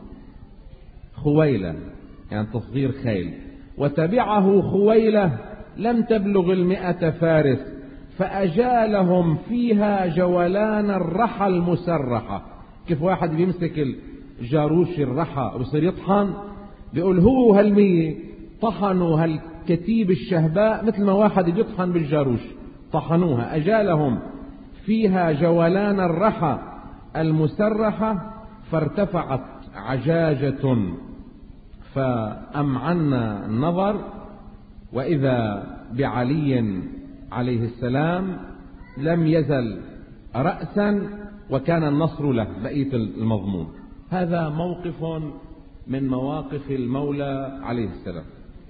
[SPEAKER 1] خويلة يعني تصغير خيل. وتبعه خويلة لم تبلغ المئة فارس، فأجالهم فيها جولان الرحى المسرحة. كيف واحد بيمسك الجاروش الرحى ويصير يطحن، بيقول هو هالمية طحنوا هالكتيب الشهباء مثل ما واحد بيطحن بالجاروش، طحنوها. أجالهم فيها جولان الرحى المسرحة، فارتفعت عجاجة فأمعنا النظر، وإذا بعلي عليه السلام لم يزل رأسا، وكان النصر له بقية المضمون. هذا موقف من مواقف المولى عليه السلام.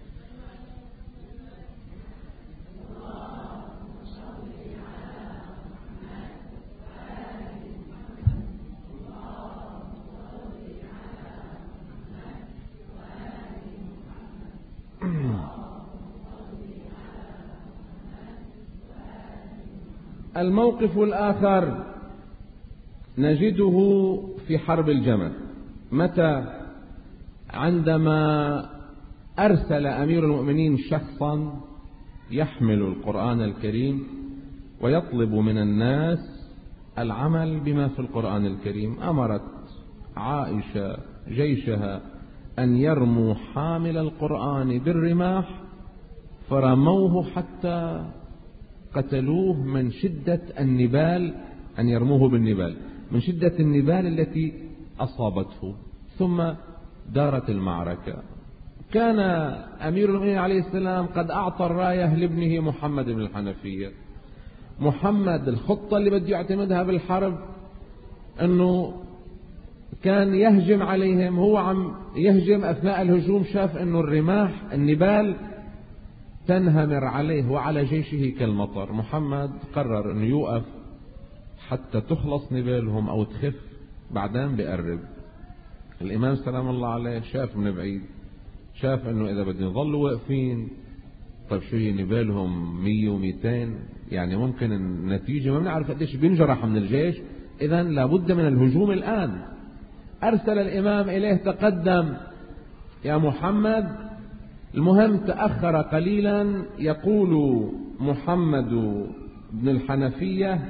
[SPEAKER 1] الموقف الآخر نجده في حرب الجمل. متى؟ عندما أرسل أمير المؤمنين شخصا يحمل القرآن الكريم ويطلب من الناس العمل بما في القرآن الكريم. أمرت عائشة جيشها أن يرموا حامل القرآن بالرماح، فرموه حتى قتلوه من شدة النبال، أن يرموه بالنبال من شدة النبال التي أصابته. ثم دارت المعركة. كان أمير المؤمنين عليه السلام قد أعطى الراية لابنه محمد بن الحنفية. محمد الخطة اللي بده يعتمدها بالحرب أنه كان يهجم عليهم، هو عم يهجم أثناء الهجوم شاف أنه الرماح النبال تنهمر عليه وعلى جيشه كالمطر. محمد قرر أنه يوقف حتى تخلص نبالهم أو تخف، بعدين بقرب. الإمام سلام الله عليه شاف من بعيد، شاف أنه إذا بدنا نظلوا واقفين طيب شو هي نبالهم مية ومئتين، يعني ممكن النتيجة ما بنعرف قديش بينجرح من الجيش، إذا لابد من الهجوم الآن. أرسل الإمام إليه تقدم يا محمد. المهم تأخر قليلا. يقول محمد بن الحنفية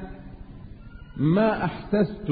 [SPEAKER 1] ما أحسست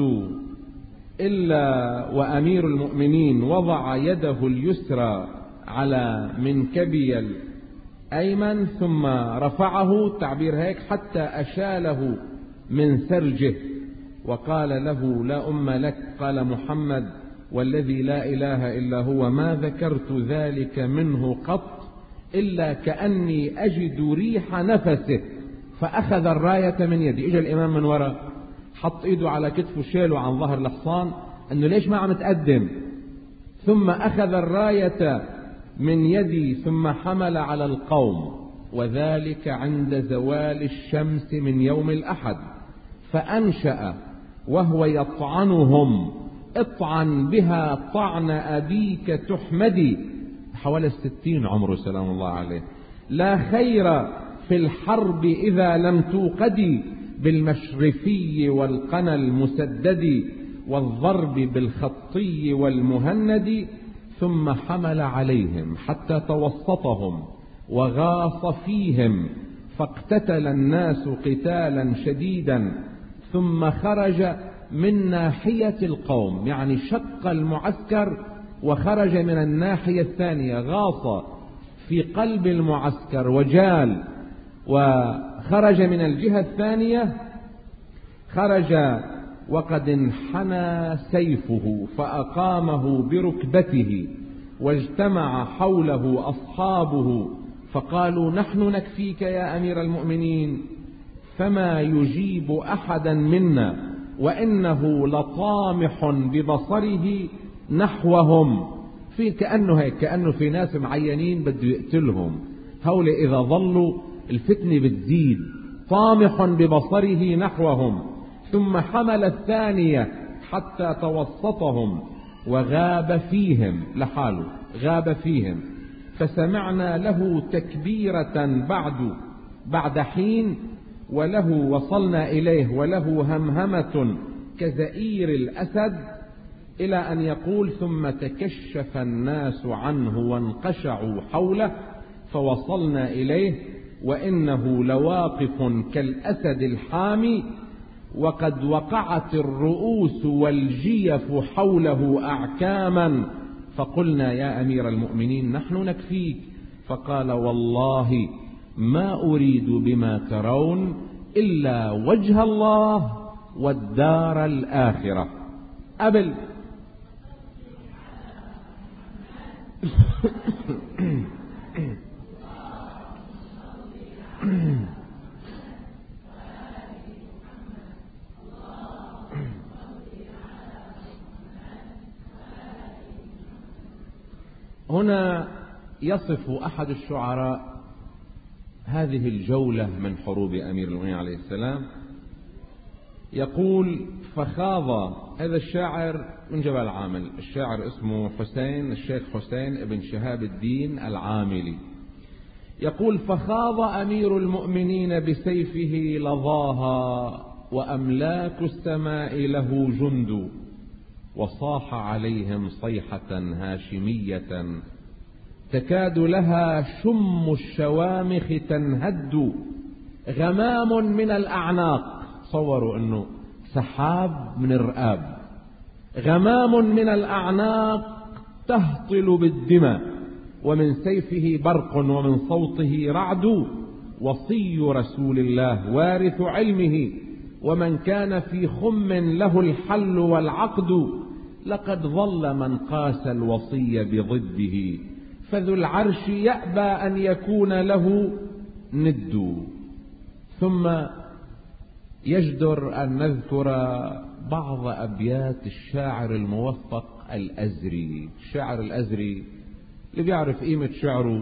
[SPEAKER 1] إلا وأمير المؤمنين وضع يده اليسرى على منكبي الأيمن ثم رفعه، تعبير هيك، حتى أشاله من سرجه وقال له لا أم لك. قال محمد والذي لا إله إلا هو ما ذكرت ذلك منه قط إلا كأني أجد ريح نفسه. فأخذ الراية من يدي. إجا الإمام من وراء حط إيده على كتفه شيله عن ظهر الحصان أنه ليش ما عم تقدم. ثم أخذ الراية من يدي ثم حمل على القوم، وذلك عند زوال الشمس من يوم الأحد. فأنشأ وهو يطعنهم اطعن بها طعن أبيك تحمدي. حوالي الستين عمره سلام الله عليه. لا خير في الحرب إذا لم توقدي بالمشرفي والقنا المسدد والضرب بالخطي والمهند. ثم حمل عليهم حتى توسطهم وغاص فيهم، فاقتتل الناس قتالا شديدا. ثم خرج من ناحية القوم، يعني شق المعسكر وخرج من الناحية الثانية، غاص في قلب المعسكر وجال وخرج من الجهة الثانية. خرج وقد انحنى سيفه فأقامه بركبته، واجتمع حوله أصحابه فقالوا نحن نكفيك يا أمير المؤمنين. فما يجيب أحدا منا وإنه لطامح ببصره نحوهم. في كأنه هيك، كأنه في ناس معينين بده يقتلهم، هؤلاء إذا ظلوا الفتنة بتزيد. طامح ببصره نحوهم. ثم حمل الثانية حتى توسطهم وغاب فيهم، لحاله غاب فيهم. فسمعنا له تكبيرة بعد بعد حين، وله وصلنا إليه وله همهمة كزئير الأسد، إلى أن يقول ثم تكشف الناس عنه وانقشعوا حوله فوصلنا إليه وإنه لواقف كالأسد الحامي، وقد وقعت الرؤوس والجيف حوله أعكاما. فقلنا يا أمير المؤمنين نحن نكفيك. فقال والله ما أريد بما ترون إلا وجه الله والدار الآخرة. قبل هنا يصف أحد الشعراء هذه الجولة من حروب أمير المؤمنين عليه السلام. يقول فخاض، هذا الشاعر من جبل عامل، الشاعر اسمه حسين الشيخ حسين ابن شهاب الدين العاملي. يقول فخاض أمير المؤمنين بسيفه لظاها، وأملاك السماء له جند، وصاح عليهم صيحة هاشمية تكاد لها شم الشوامخ تنهد، غمام من الأعناق. تصوروا أنه سحاب من الرآب، غمام من الأعناق تهطل بالدماء، ومن سيفه برق ومن صوته رعد. وصي رسول الله وارث علمه، ومن كان في خم له الحل والعقد. لقد ظل من قاس الوصي بضده، فذو العرش يأبى أن يكون له ند. ثم يجدر أن نذكر بعض أبيات الشاعر الموفق الأزري. الشاعر الأزري اللي بيعرف قيمة شعره،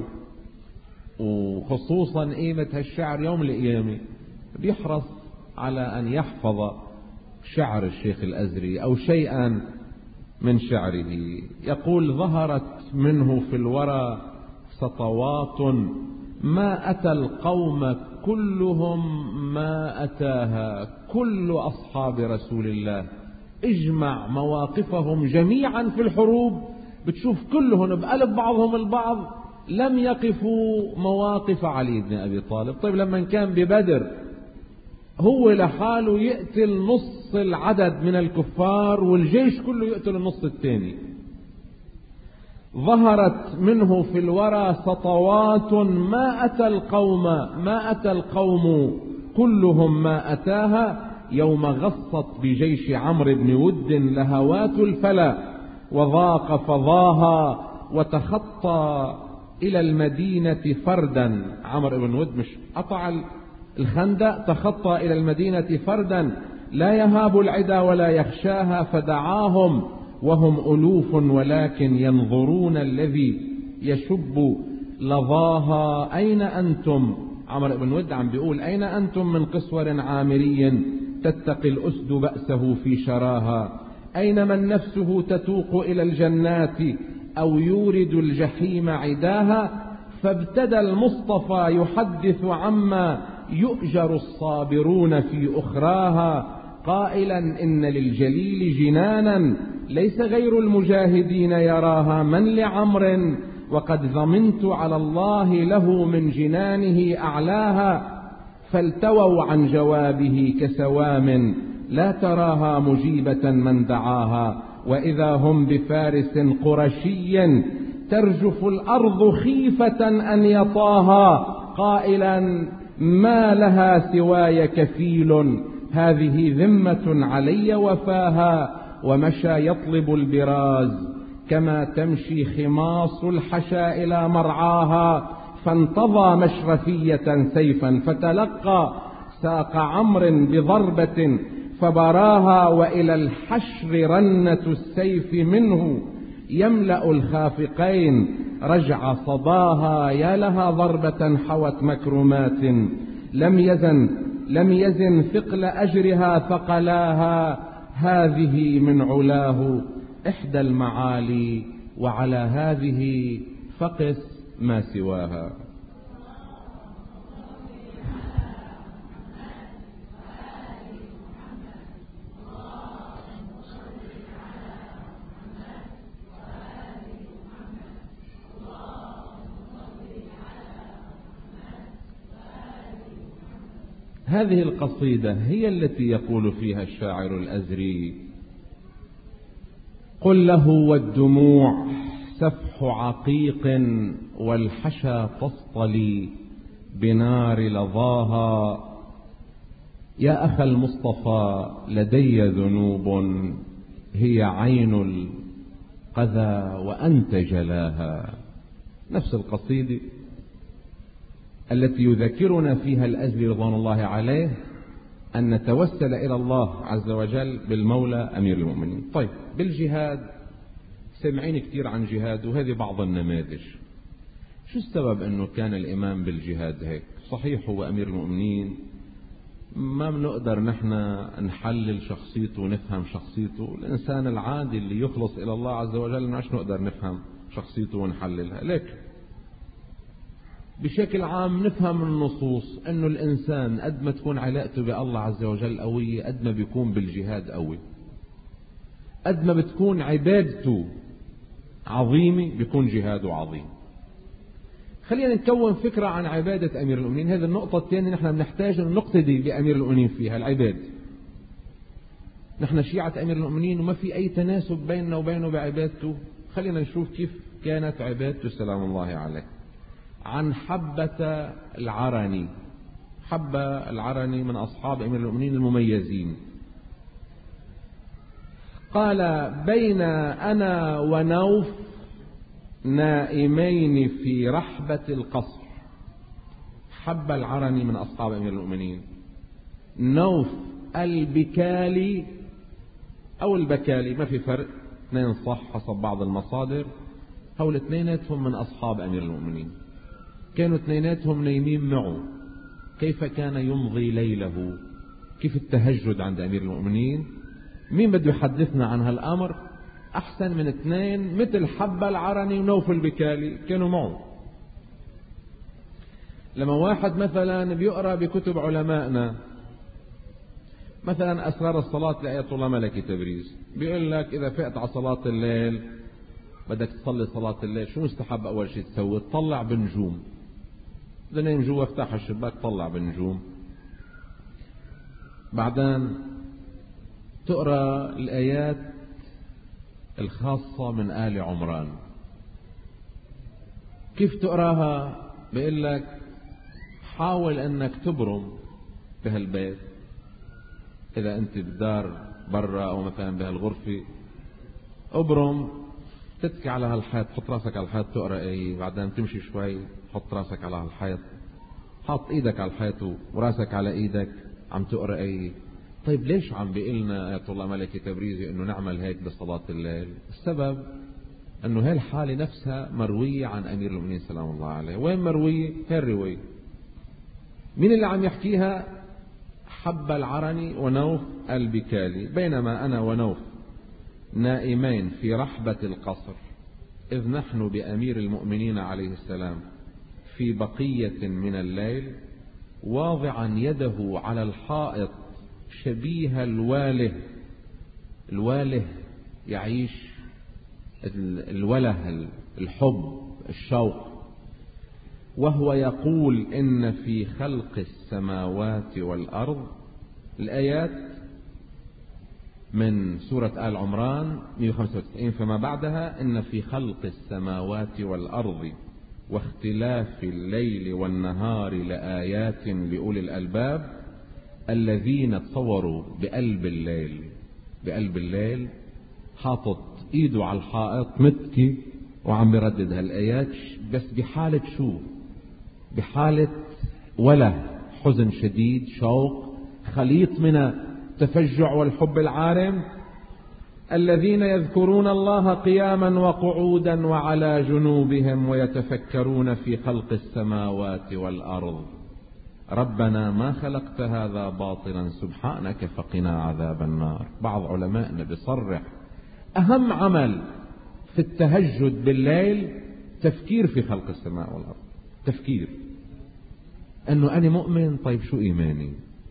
[SPEAKER 1] وخصوصا قيمة هالشعر يوم القيامة، بيحرص على أن يحفظ شعر الشيخ الأزري أو شيئا من شعره. يقول: ظهرت منه في الورى سطوات، ما أتى القوم كلهم ما أتاها. كل أصحاب رسول الله اجمع مواقفهم جميعا في الحروب، بتشوف كلهم بقلب بعضهم البعض، لم يقفوا مواقف علي بن أبي طالب. طيب لما كان ببدر هو لحاله يقتل نص العدد من الكفار والجيش كله يقتل النص الثاني. ظهرت منه في الورى سطوات، ما أتى القوم ما أتى القوم كلهم ما أتاها. يوم غصت بجيش عمرو بن ود لهوات الفلا، وضاق فضاها وتخطى إلى المدينة فردا. عمرو بن ود مش قطع الخندق، تخطى إلى المدينة فردا، لا يهاب العدا ولا يخشاها. فدعاهم وهم ألوف ولكن ينظرون الذي يشب لظاها. أين أنتم؟ عمرو بن ود عم بيقول: أين أنتم من قسور عامري تتقي الأسد بأسه في شراها؟ أين من نفسه تتوق إلى الجنات أو يورد الجحيم عداها؟ فابتدى المصطفى يحدث عما يؤجر الصابرون في أخراها، قائلا: إن للجليل جنانا ليس غير المجاهدين يراها. من لعمر وقد ضمنت على الله له من جنانه أعلاها. فالتووا عن جوابه كسوام لا تراها مجيبة من دعاها. وإذا هم بفارس قرشي ترجف الأرض خيفة أن يطاها، قائلا: ما لها سواي كفيل، هذه ذمة علي وفاها. ومشى يطلب البراز كما تمشي خماص الحشا إلى مرعاها. فانتضى مشرفية سيفا فتلقى ساق عمرو بضربة فبراها. وإلى الحشر رنة السيف منه يملأ الخافقين رجع صداها. يا لها ضربة حوت مكرمات لم يزن لم يزن ثقل أجرها ثقلاها. هذه من علاه إحدى المعالي، وعلى هذه فقس ما سواها. هذه القصيدة هي التي يقول فيها الشاعر الأزري: قل له والدموع سفح عقيق، والحشا تصطلي بنار لظاها. يا أخا المصطفى لدي ذنوب هي عين القذى وأنت جلاها. نفس القصيدة التي يذكرنا فيها الأزري رضوان الله عليه أن نتوسل إلى الله عز وجل بالمولى أمير المؤمنين. طيب، بالجهاد سمعين كثير عن جهاد، وهذه بعض النماذج. شو السبب أنه كان الإمام بالجهاد هيك؟ صحيح هو أمير المؤمنين، ما بنقدر نحن نحلل شخصيته ونفهم شخصيته. الإنسان العادي اللي يخلص إلى الله عز وجل ماش نقدر نفهم شخصيته ونحللها. لكن بشكل عام نفهم النصوص أنه الإنسان قد ما تكون علاقته بالله عز وجل قوية قد ما بيكون بالجهاد قوي، قد ما بتكون عبادته عظيمة بيكون جهاده عظيم. خلينا نكون فكرة عن عبادة أمير المؤمنين. هذه النقطة الثانية نحن بنحتاج أن نقتدي بأمير المؤمنين فيها، العبادة. نحن شيعة أمير المؤمنين وما في أي تناسب بيننا وبينه بعبادته. خلينا نشوف كيف كانت عبادته سلام الله عليه. عن حبة العرني. حبة العرني من أصحاب أمير المؤمنين المميزين. قال: بين أنا ونوف نائمين في رحبة القصر. حبة العرني من أصحاب أمير المؤمنين. نوف البكالي أو البكالي ما في فرق، اثنين صح حسب بعض المصادر. هؤلاء اثنيناتهم من أصحاب أمير المؤمنين، كانوا اثنيناتهم نايمين معه. كيف كان يمضي ليله، كيف التهجد عند أمير المؤمنين. مين بده يحدثنا عن هالأمر أحسن من اثنين مثل حبة العرني ونوف البكالي كانوا معه. لما واحد مثلا بيقرأ بكتب علمائنا مثلا أسرار الصلاة لآية الله ملكي تبريز، بيقول لك إذا فقت على صلاة الليل بدك تصلي صلاة الليل، شو مستحب أول شيء تسوي؟ تطلع بنجوم. إذا نايم جوا افتح الشباك طلع بنجوم. بعدين تقرأ الآيات الخاصة من آل عمران. كيف تقراها؟ بيقول لك حاول أنك تبرم بهالبيت، إذا أنت بالدار برا أو مثلا بهالغرفة أبرم، تتكي على هالحيط، حط راسك على الحيط تقرأ أي، بعدين تمشي شوي حط راسك على هالحيط، حط إيدك على الحيط وراسك على إيدك عم تقرأ أي. طيب ليش عم بيقلنا آية الله ملكي تبريزي إنه نعمل هيك بصلاة الليل؟ السبب إنه هاي الحالة نفسها مروية عن أمير المؤمنين سلام الله عليه. وين مروية؟ هاي الرواية. مين اللي عم يحكيها؟ حب العرني ونوف البكالي. بينما أنا ونوف نائمين في رحبة القصر إذ نحن بأمير المؤمنين عليه السلام في بقية من الليل واضعا يده على الحائط شبيه الواله. الواله يعيش الوله، الحب، الشوق. وهو يقول: إن في خلق السماوات والأرض. الآيات من سورة آل عمران مئة وخمسة وتسعين فما بعدها: إن في خلق السماوات والأرض واختلاف الليل والنهار لآيات لأولي الألباب الذين تصوروا بقلب الليل. بقلب الليل حاطط ايده على الحائط متكي وعم بردد هالآيات، بس بحالة شو؟ بحالة وله، حزن شديد، شوق، خليط من التفجع والحب العارم. الذين يذكرون الله قياما وقعودا وعلى جنوبهم ويتفكرون في خلق السماوات والأرض ربنا ما خلقت هذا باطلا سبحانك فقنا عذاب النار. بعض علمائنا بيصرح أهم عمل في التهجد بالليل تفكير في خلق السماء والأرض. تفكير أنه أنا مؤمن، طيب شو إيماني؟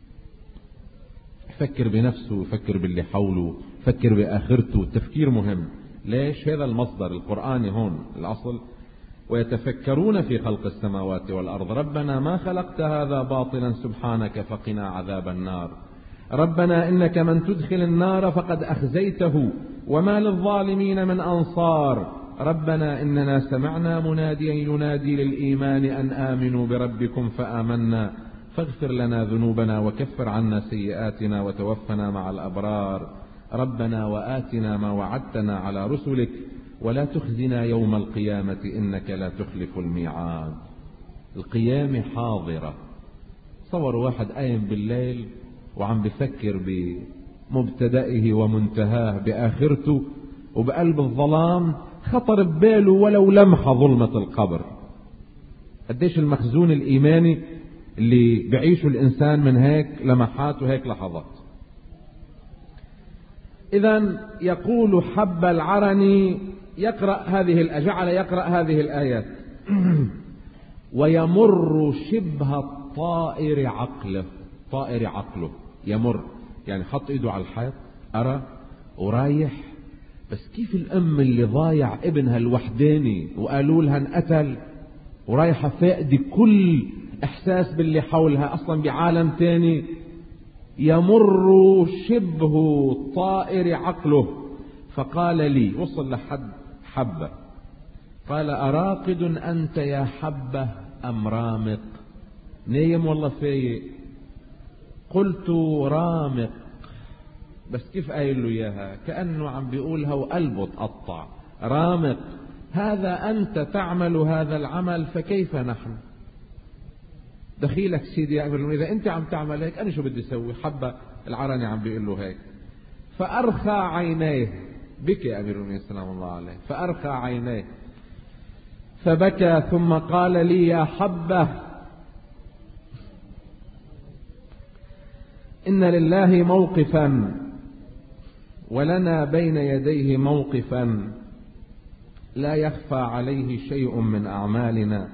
[SPEAKER 1] فكر بنفسه، فكر باللي حوله، فكر بآخرته. التفكير مهم. ليش؟ هذا المصدر القرآني هون الأصل. ويتفكرون في خلق السماوات والأرض ربنا ما خلقت هذا باطلا سبحانك فقنا عذاب النار. ربنا إنك من تدخل النار فقد أخزيته وما للظالمين من أنصار. ربنا إننا سمعنا مناديا ينادي للإيمان أن آمنوا بربكم فآمنا فاغفر لنا ذنوبنا وكفر عنا سيئاتنا وتوفنا مع الأبرار. ربنا وآتنا ما وعدتنا على رسلك ولا تخزنا يوم القيامة إنك لا تخلف الميعاد. القيامة حاضرة. صور واحد قايم بالليل وعم بفكر بمبتدئه ومنتهاه بآخرته وبقلب الظلام خطر بباله ولو لمحة ظلمة القبر. قديش المخزون الإيماني اللي بعيشه الإنسان من هيك لمحات وهيك لحظات. إذن يقول حب العرني يقرأ هذه جعل يقرأ هذه الآيات ويمر شبه الطائر عقله. طائر عقله يمر، يعني حط ايده على الحيط أرى ورايح. بس كيف الأم اللي ضايع ابنها الوحداني وقالوا لها انقتل ورايحة فاقدة كل إحساس باللي حولها، أصلا بعالم تاني يمر شبه طائر عقله. فقال لي، وصل لحد حبة، قال: أراقد أنت يا حبة أم رامق؟ نايم والله فايق. قلت: رامق. بس كيف قايل له إياها؟ كأنه عم بيقولها وقلبه تقطع. رامق، هذا أنت تعمل هذا العمل، فكيف نحن؟ دخيلك سيدي يا أمير المؤمنين، إذا أنت عم تعمل هيك أنا شو بدي أسوي؟ حبة العرني عم بيقول له هيك. فأرخى عينيه، بكى يا أمير المؤمنين سلام الله عليه، فأرخى عينيه فبكى، ثم قال لي: يا حبة، إن لله موقفا ولنا بين يديه موقفا لا يخفى عليه شيء من أعمالنا.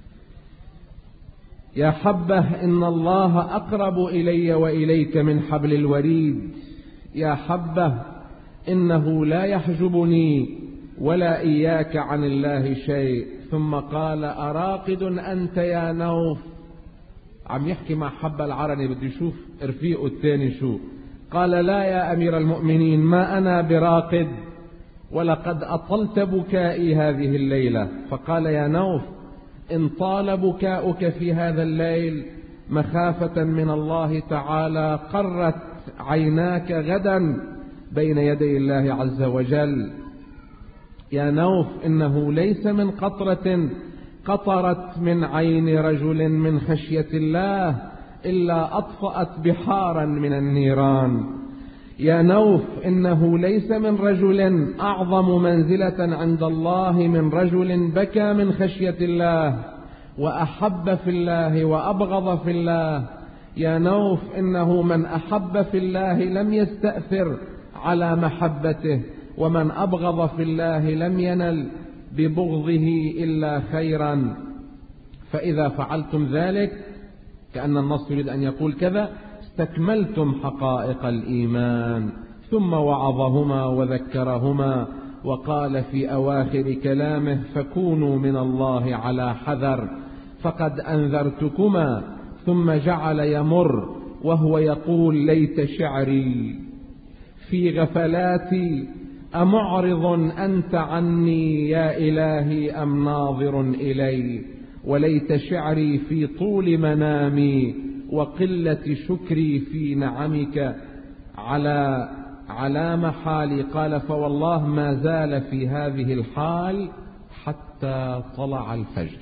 [SPEAKER 1] يا حبة، إن الله أقرب إلي وإليك من حبل الوريد. يا حبة، إنه لا يحجبني ولا إياك عن الله شيء. ثم قال: أراقد أنت يا نوف. عم يحكي مع حبة العرني، بده يشوف رفيقه الثاني شو. قال: لا يا أمير المؤمنين، ما أنا براقد، ولقد أطلت بكائي هذه الليلة. فقال: يا نوف، إن طال بكاؤك في هذا الليل مخافة من الله تعالى قرت عيناك غدا بين يدي الله عز وجل. يا نوف، إنه ليس من قطرة قطرت من عين رجل من خشية الله إلا أطفأت بحارا من النيران. يا نوف، إنه ليس من رجل أعظم منزلة عند الله من رجل بكى من خشية الله وأحب في الله وأبغض في الله. يا نوف، إنه من أحب في الله لم يستأثر على محبته، ومن أبغض في الله لم ينل ببغضه إلا خيرا. فإذا فعلتم ذلك، كأن النص يريد أن يقول كذا، استكملتم حقائق الإيمان. ثم وعظهما وذكرهما وقال في أواخر كلامه: فكونوا من الله على حذر فقد أنذرتكما. ثم جعل يمر وهو يقول: ليت شعري في غفلاتي أمعرض أنت عني يا إلهي أم ناظر إلي، وليت شعري في طول منامي وقلة شكري في نعمك على على محالي. قال: فوالله ما زال في هذه الحال حتى طلع الفجر.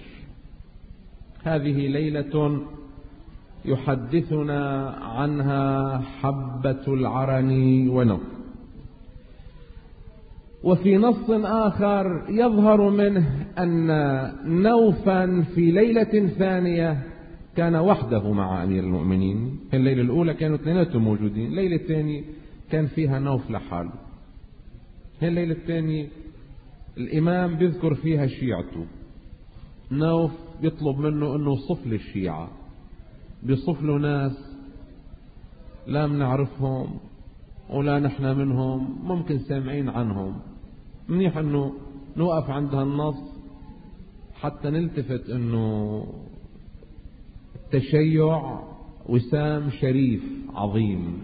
[SPEAKER 1] هذه ليلة يحدثنا عنها حبة العرني ونوف. وفي نص آخر يظهر منه أن نوفا في ليلة ثانية كان وحده مع أمير المؤمنين. الليلة الأولى كانوا اثنيناتهم موجودين، الليلة الثانية كان فيها نوف لحاله. الليلة الثانية الإمام بيذكر فيها شيعته. نوف بيطلب منه أنه يصف للشيعة، بيصف له ناس لا منعرفهم ولا نحن منهم، ممكن سامعين عنهم. منيح أنه نوقف عند هالنص حتى نلتفت أنه التشيع وسام شريف عظيم.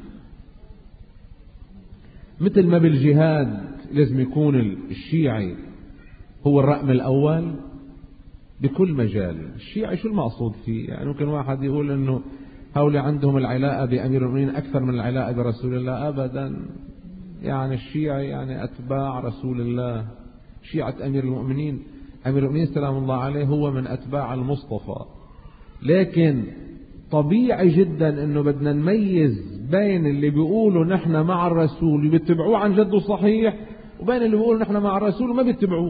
[SPEAKER 1] مثل ما بالجهاد لازم يكون الشيعي هو الرقم الأول بكل مجال. الشيعي شو المقصود فيه؟ يعني ممكن واحد يقول أنه هؤلاء عندهم العلاقة بأمير المؤمنين أكثر من العلاقة برسول الله. أبدا، يعني الشيعي يعني أتباع رسول الله. شيعة أمير المؤمنين، أمير المؤمنين سلام الله عليه هو من أتباع المصطفى. لكن طبيعي جدا أنه بدنا نميز بين اللي بيقولوا نحن مع الرسول وبيتبعوه عن جده صحيح، وبين اللي بيقولوا نحن مع الرسول وما بيتبعوه.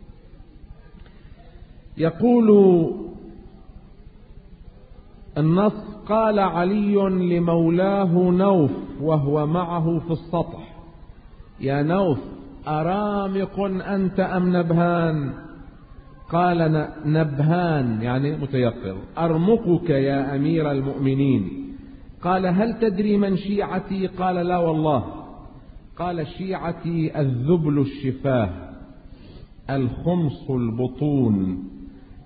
[SPEAKER 1] يقول النص: قال علي لمولاه نوف وهو معه في السطح: يا نوف، أرامق أنت أم نبهان؟ قال: نبهان، يعني متيقظ. أرمقك يا أمير المؤمنين. قال: هل تدري من شيعتي؟ قال: لا والله. قال: شيعتي الذبل الشفاه، الخمص البطون،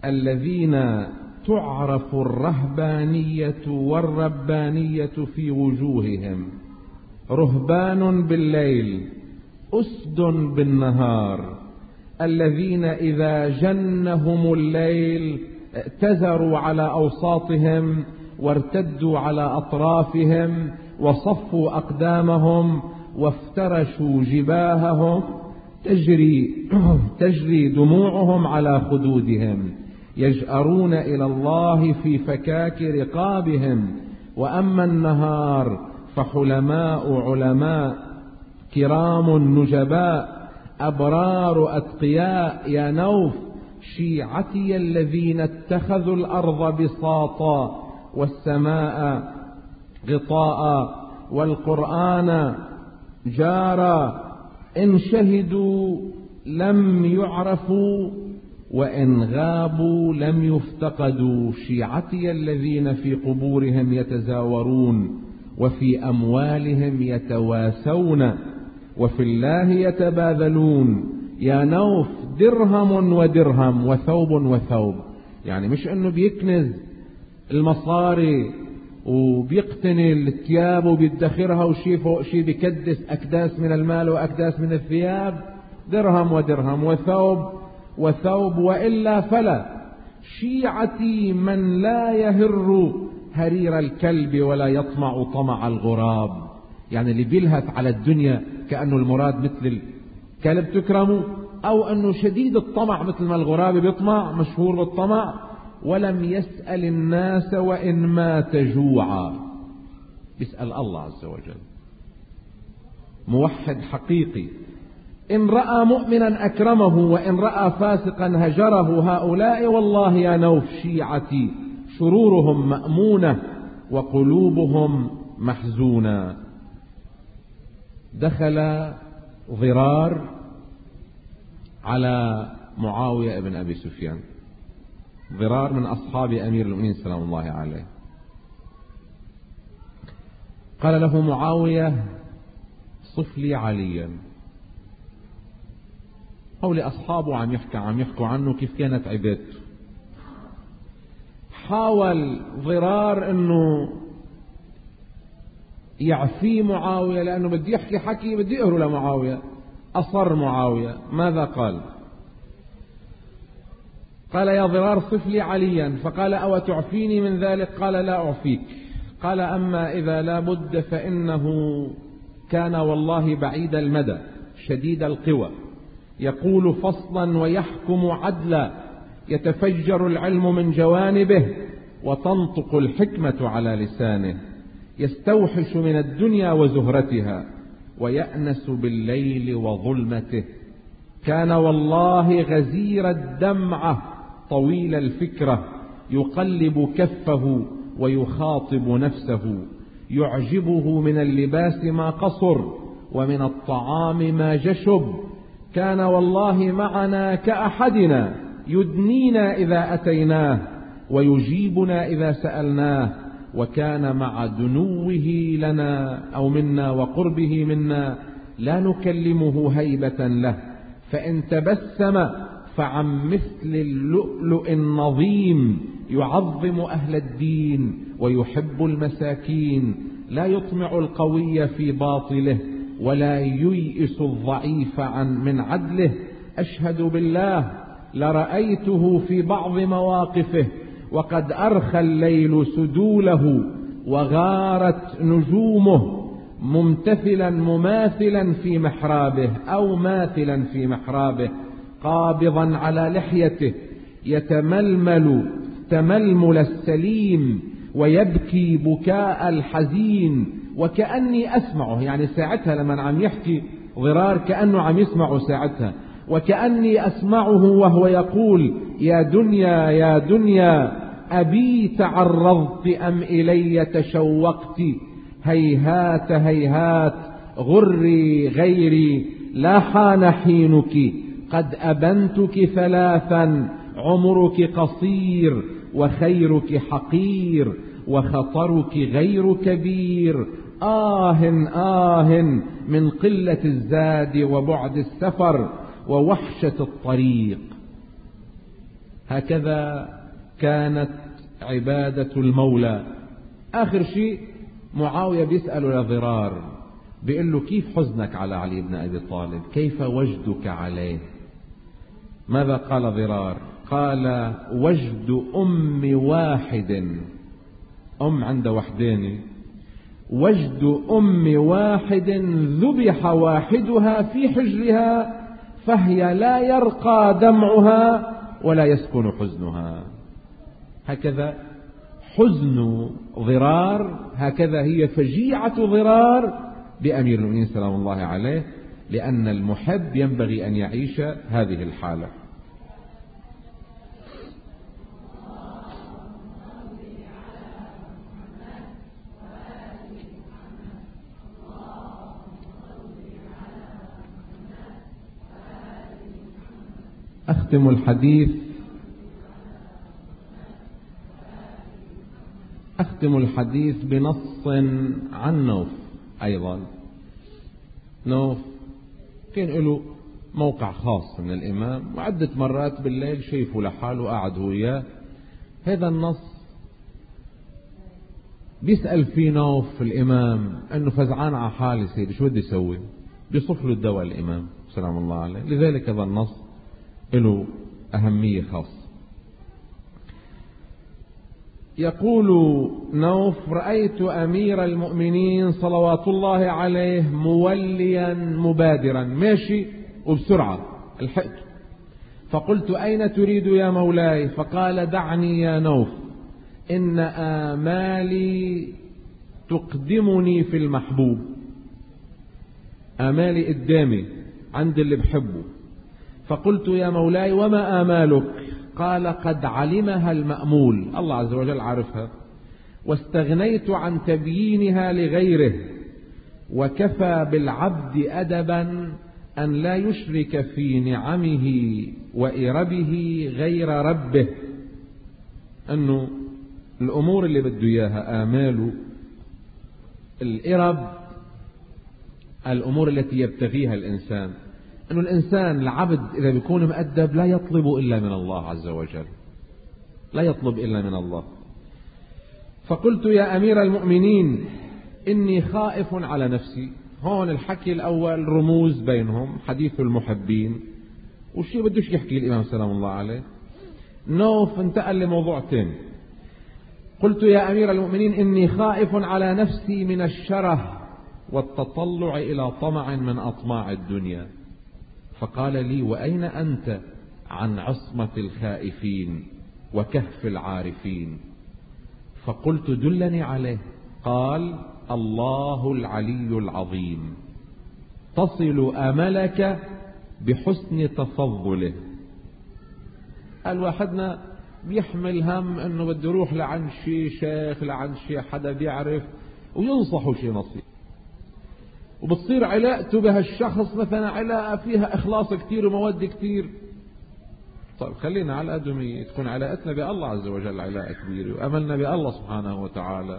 [SPEAKER 1] الذين تعرف الرهبانية والربانية في وجوههم، رهبان بالليل أسد بالنهار، الذين إذا جنهم الليل ائتزروا على أوساطهم وارتدوا على أطرافهم وصفوا أقدامهم وافترشوا جباههم، تجري, تجري دموعهم على خدودهم، يجأرون إلى الله في فكاك رقابهم. وأما النهار فحلماء علماء كرام نجباء أبرار أتقياء. يا نوف شيعتي الذين اتخذوا الأرض بساطا والسماء غطاء والقرآن جارا، إن شهدوا لم يعرفوا وإن غابوا لم يفتقدوا. شيعتي الذين في قبورهم يتزاورون وفي أموالهم يتواسون وفي الله يتباذلون. يا نوف درهم ودرهم وثوب وثوب، يعني مش انه بيكنز المصاري وبيقتني الثياب وبيدخرها وشي فوق شي، بيكدس أكداس من المال وأكداس من الثياب. درهم ودرهم وثوب وثوب، وإلا فلا. شيعتي من لا يهر هرير الكلب ولا يطمع طمع الغراب، يعني اللي بيلهث على الدنيا كأنه المراد مثل الكلب تكرمه، أو أنه شديد الطمع مثل ما الغراب بيطمع مشهور بالطمع. ولم يسأل الناس وإن مات جوعا، يسأل الله عز وجل. موحد حقيقي، إن رأى مؤمنا أكرمه وإن رأى فاسقا هجره. هؤلاء والله يا نوف شيعتي شرورهم مأمونة وقلوبهم محزونة. دخل ضرار على معاوية ابن أبي سفيان، ضرار من أصحاب أمير المؤمنين سلام الله عليه. قال له معاوية صف لي عليا. هو لأصحابه عم يحكي عم يحكوا عنه كيف كانت عبادته. حاول ضرار انه يعفي معاوية لأنه بدي يحكي حكي بدي يقهر لمعاوية. أصر معاوية. ماذا قال؟ قال يا ضرار صف لي عليا. فقال أو تعفيني من ذلك؟ قال لا أعفيك. قال أما إذا لا بد فإنه كان والله بعيد المدى شديد القوى، يقول فصلا ويحكم عدلا، يتفجر العلم من جوانبه وتنطق الحكمة على لسانه، يستوحش من الدنيا وزهرتها ويأنس بالليل وظلمته. كان والله غزير الدمعة طويل الفكرة، يقلب كفه ويخاطب نفسه، يعجبه من اللباس ما قصر ومن الطعام ما جشب. كان والله معنا كأحدنا، يدنينا إذا أتيناه ويجيبنا إذا سألناه. وكان مع دنوه لنا أو منا وقربه منا لا نكلمه هيبة له، فإن تبسم فعن مثل اللؤلؤ النظيم، يعظم أهل الدين ويحب المساكين، لا يطمع القوي في باطله ولا ييئس الضعيف عن من عدله. أشهد بالله لرأيته في بعض مواقفه وقد أرخى الليل سدوله وغارت نجومه، ممتثلا مماثلا في محرابه أو ماثلا في محرابه، قابضا على لحيته، يتململ تململ السليم ويبكي بكاء الحزين. وكأني أسمعه، يعني ساعتها لما عم يحكي ضرار كأنه عم يسمعه ساعتها، وكأني أسمعه وهو يقول يا دنيا يا دنيا أبي تعرضت أم إلي تشوقت، هيهات هيهات غري غيري لا حان حينك، قد أبنتك ثلاثا عمرك قصير وخيرك حقير وخطرك غير كبير. آه آه من قلة الزاد وبعد السفر ووحشة الطريق. هكذا كانت عبادة المولى. آخر شيء معاوية بيسأل لضرار، بيقول له كيف حزنك على علي بن أبي طالب، كيف وجدك عليه؟ ماذا قال ضرار؟ قال وجد أم واحد، أم عند وحدين، وجد أم واحد ذبح واحدها في حجرها فهي لا يرقى دمعها ولا يسكن حزنها. هكذا حزن ضرار، هكذا هي فجيعة ضرار بأمير المؤمنين سلام الله عليه، لأن المحب ينبغي أن يعيش هذه الحالة. أختم الحديث أختم الحديث بنص عن نوف. أيضا نوف كان له موقع خاص من الإمام، وعدة مرات بالليل شايفه لحاله قاعد هو وياه. هذا النص بيسأل فيه نوف الإمام أنه فزعان على حاله سيدي، شو بدي يسوي؟ بيصف له الدواء الإمام سلام الله عليه. لذلك هذا النص له أهمية خاصة. يقول نوف: رأيت أمير المؤمنين صلوات الله عليه موليا مبادرا، ماشي وبسرعة الحقت، فقلت: أين تريد يا مولاي؟ فقال: دعني يا نوف، إن آمالي تقدمني في المحبوب، آمالي قدامي عند اللي بحبه. فقلت: يا مولاي وما آمالك؟ قال: قد علمها المأمول، الله عز وجل عارفها، واستغنيت عن تبيينها لغيره، وكفى بالعبد أدبا أن لا يشرك في نعمه وإربه غير ربه. أنه الأمور اللي بده إياها آماله، الإرب الأمور التي يبتغيها الإنسان، أنه الإنسان العبد إذا بيكون مؤدب لا يطلب إلا من الله عز وجل، لا يطلب إلا من الله. فقلت: يا أمير المؤمنين إني خائف على نفسي. هون الحكي الأول رموز بينهم، حديث المحبين، وشي بدوش يحكي الإمام سلام الله عليه. نوف انتقل لموضوع تاني. قلت: يا أمير المؤمنين إني خائف على نفسي من الشره والتطلع إلى طمع من أطماع الدنيا. فقال لي: وأين أنت عن عصمة الخائفين وكهف العارفين؟ فقلت: دلني عليه. قال: الله العلي العظيم، تصل أملك بحسن تفضله. الواحدنا بيحمل هم أنه بده يروح لعند شي شيخ، لعند شي حدا بيعرف وينصحه شي نصيحة، وبتصير علاقته بهالشخص مثلا علاقة فيها إخلاص كتير ومودة كتير. طيب خلينا على قدمي تكون علاقتنا بالله عز وجل علاقة كبيرة، وأملنا بالله سبحانه وتعالى.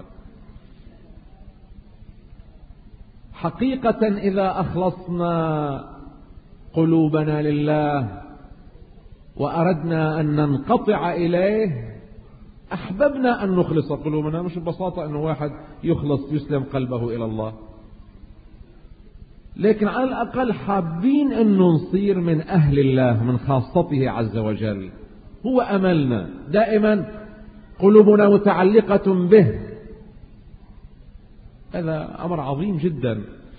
[SPEAKER 1] حقيقة إذا أخلصنا قلوبنا لله وأردنا أن ننقطع إليه، أحببنا أن نخلص قلوبنا، مش ببساطة أنه واحد يخلص يسلم قلبه إلى الله، لكن على الأقل حابين أنه نصير من أهل الله، من خاصته عز وجل. هو أملنا دائما، قلوبنا متعلقة به. هذا أمر عظيم جدا.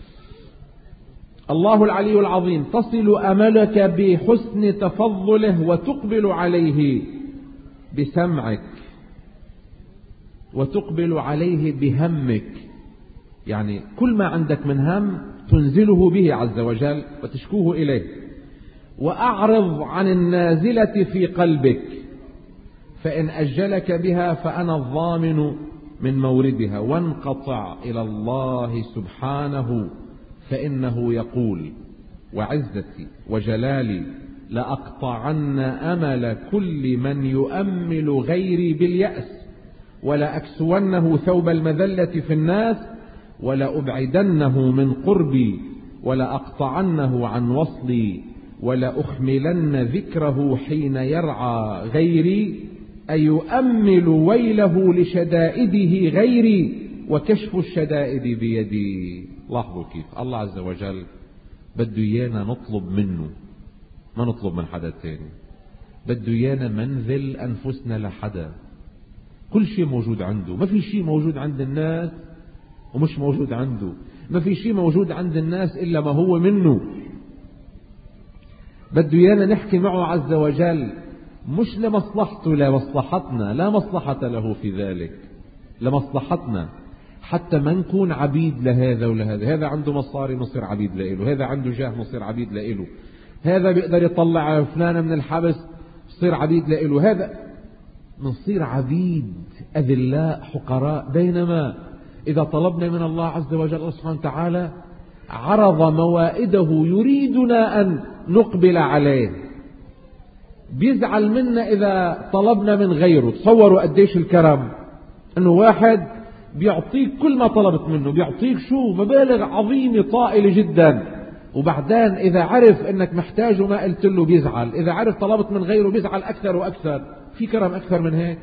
[SPEAKER 1] الله العلي العظيم، تصل أملك بحسن تفضله وتقبل عليه بسمعك، وتقبل عليه بهمك، يعني كل ما عندك من هم تنزله به عز وجل وتشكوه إليه. وأعرض عن النازلة في قلبك، فإن أجلك بها فأنا الضامن من موردها. وانقطع إلى الله سبحانه، فإنه يقول: وعزتي وجلالي لأقطعن أمل كل من يؤمل غيري باليأس، ولا أكسونه ثوب المذلة في الناس، ولا أبعدنه من قربي، ولا أقطعنه عن وصلي، ولأحملن ذكره حين يرعى غيري، أيؤمل ويله لشدائده غيري، وكشف الشدائد بيدي. لاحظوا كيف الله عز وجل بده إيانا نطلب منه، ما نطلب من حدا تاني. بده إيانا منذل أنفسنا لحدا. كل شيء موجود عنده، ما في شيء موجود عند الناس ومش موجود عنده. ما في شيء موجود عند الناس إلا ما هو منه. بده إيانا نحكي معه عز وجل مش لمصلحته، لمصلحتنا، لا مصلحة له في ذلك، لمصلحتنا، حتى ما نكون عبيد لهذا ولهذا. هذا عنده مصاري نصير عبيد لإله، هذا عنده جاه نصير عبيد لإله، هذا بيقدر يطلع فلانة من الحبس نصير عبيد لإله، هذا نصير عبيد أذلاء حقراء. بينما إذا طلبنا من الله عز وجل الله سبحانه وتعالى عرض موائده يريدنا أن نقبل عليه. بيزعل منا إذا طلبنا من غيره. تصوروا قديش الكرم أنه واحد بيعطيك كل ما طلبت منه، بيعطيك شو مبالغ عظيمة طائلة جدا، وبعدين إذا عرف أنك محتاجه ما قلت له بيزعل، إذا عرف طلبت من غيره بيزعل أكثر وأكثر. في كرم أكثر من هيك؟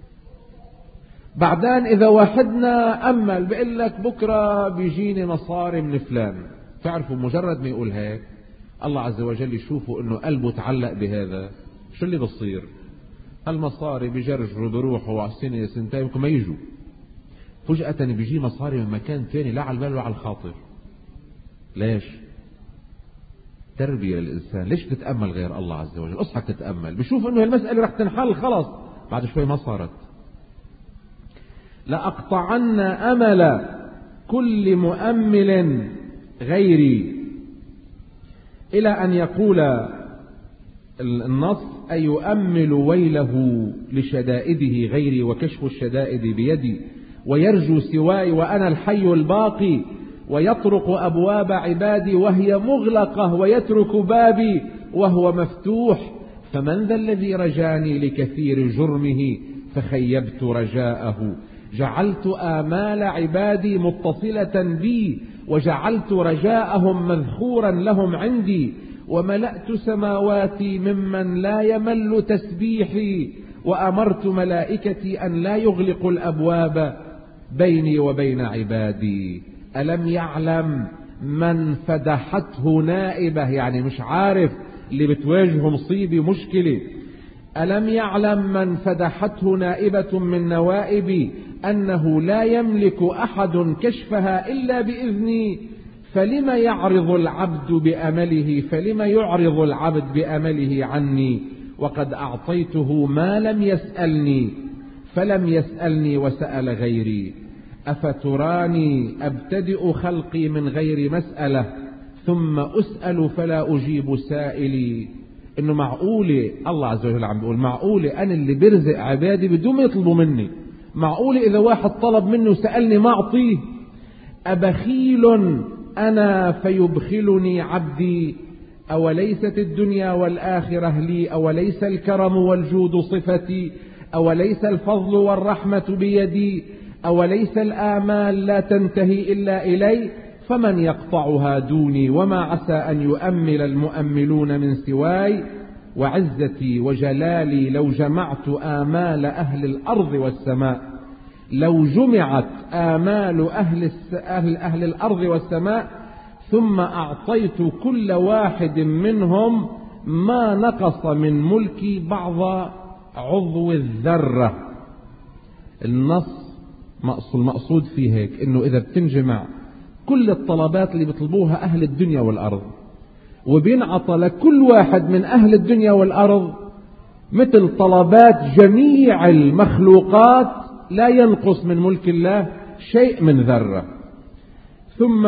[SPEAKER 1] بعدين إذا واحدنا أمل بيقول لك بكرة بيجيني مصاري من فلان، تعرفوا مجرد ما يقول هيك الله عز وجل يشوفوا أنه قلبه تعلق بهذا، شو اللي بصير؟ المصاري بيجرجروا بيروحوا على السنة سنتين يمكن ما يجوا، فجأة بيجي مصاري من مكان ثاني لا على البال ولا على الخاطر. ليش؟ تربية للإنسان. ليش تتأمل غير الله عز وجل؟ اصحى تتأمل، بشوف أنه المسألة رح تنحل خلاص، بعد شوي ما صارت. لأقطعن أمل كل مؤمل غيري، إلى أن يقول النص أي يؤمل ويله لشدائده غيري، وكشف الشدائد بيدي، ويرجو سواي وأنا الحي الباقي، ويطرق أبواب عبادي وهي مغلقة، ويترك بابي وهو مفتوح. فمن ذا الذي رجاني لكثير جرمه فخيبت رجاءه. جعلت آمال عبادي متصلة بي، وجعلت رجاءهم مذخورا لهم عندي، وملأت سماواتي ممن لا يمل تسبيحي، وأمرت ملائكتي أن لا يغلقوا الأبواب بيني وبين عبادي. ألم يعلم من فدحته نائبة، يعني مش عارف اللي بتواجهه مصيبة مشكلة، ألم يعلم من فدحته نائبة من نوائبي أنه لا يملك أحد كشفها إلا بإذني. فلم يعرض العبد بأمله فلم يعرض العبد بأمله عني، وقد أعطيته ما لم يسألني، فلم يسألني وسأل غيري. أفتراني أبتدئ خلقي من غير مسألة، ثم أسأل فلا أجيب سائلي. إنه معقولة الله عز وجل عم بيقول معقولة أنا اللي برزق عبادي بدون ما يطلبوا مني؟ معقولة إذا واحد طلب مني وسألني ما أعطيه؟ أبخيل أنا فيبخلني عبدي، أوليست الدنيا والآخرة لي، أوليس الكرم والجود صفتي، أوليس الفضل والرحمة بيدي، أوليس الآمال لا تنتهي إلا إلي، فمن يقطعها دوني، وما عسى أن يؤمل المؤملون من سواي. وعزتي وجلالي لو جمعت آمال أهل الأرض والسماء، لو جمعت آمال أهل, أهل, أهل الأرض والسماء ثم أعطيت كل واحد منهم ما نقص من ملكي بعض عضو الذرة. النص المقصود فيه هيك إنه إذا بتنجمع كل الطلبات اللي بيطلبوها أهل الدنيا والأرض، وبينعطى لكل واحد من أهل الدنيا والأرض مثل طلبات جميع المخلوقات، لا ينقص من ملك الله شيء من ذرة. ثم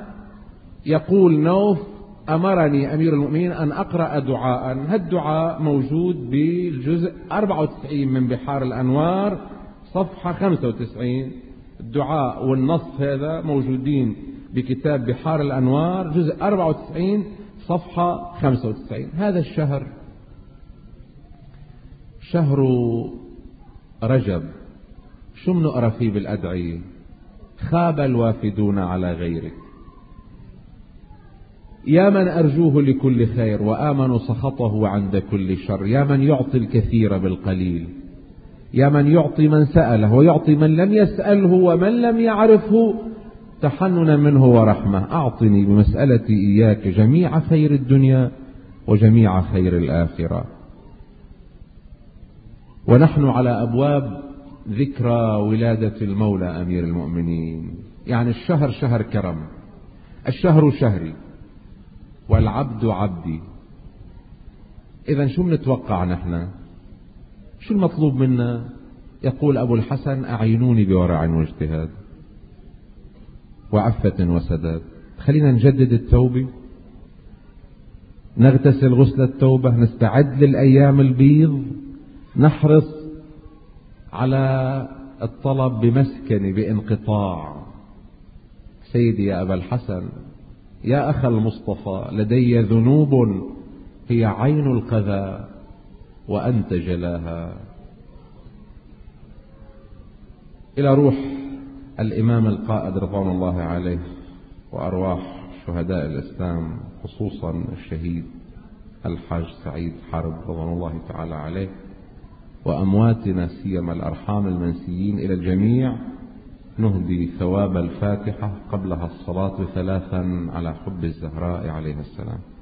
[SPEAKER 1] يقول نوف أمرني أمير المؤمنين أن أقرأ دعاء، هالدعاء موجود بالجزء أربعة وتسعين من بحار الأنوار صفحة خمسة وتسعين. الدعاء والنص هذا موجودين بكتاب بحار الأنوار جزء أربعة وتسعين صفحة خمسة وتسعين. هذا الشهر شهر رجب، شو منقرأ فيه بالأدعية؟ خاب الوافدون على غيرك. يا من أرجوه لكل خير وآمن سخطه عند كل شر، يا من يعطي الكثير بالقليل، يا من يعطي من سأله ويعطي من لم يسأله ومن لم يعرفه تحننا منه ورحمة. أعطني بمسألتي إياك جميع خير الدنيا وجميع خير الآخرة. ونحن على أبواب ذكرى ولادة المولى أمير المؤمنين، يعني الشهر شهر كرم، الشهر شهري والعبد عبدي. إذن شو بنتوقع نحن؟ شو المطلوب منا؟ يقول أبو الحسن: أعينوني بورع واجتهاد وعفة وسداد. خلينا نجدد التوبة، نغتسل غسل التوبة، نستعد للأيام البيض، نحرص على الطلب بمسكن بانقطاع. سيدي يا أبا الحسن، يا أخ المصطفى، لدي ذنوب هي عين القذى وأنت جلاها. إلى روح الإمام القائد رضوان الله عليه وأرواح شهداء الإسلام، خصوصا الشهيد الحاج سعيد حرب رضوان الله تعالى عليه، وأمواتنا سيما الأرحام المنسيين، إلى الجميع نهدي ثواب الفاتحة قبلها الصلاة ثلاثا على حب الزهراء عليه السلام.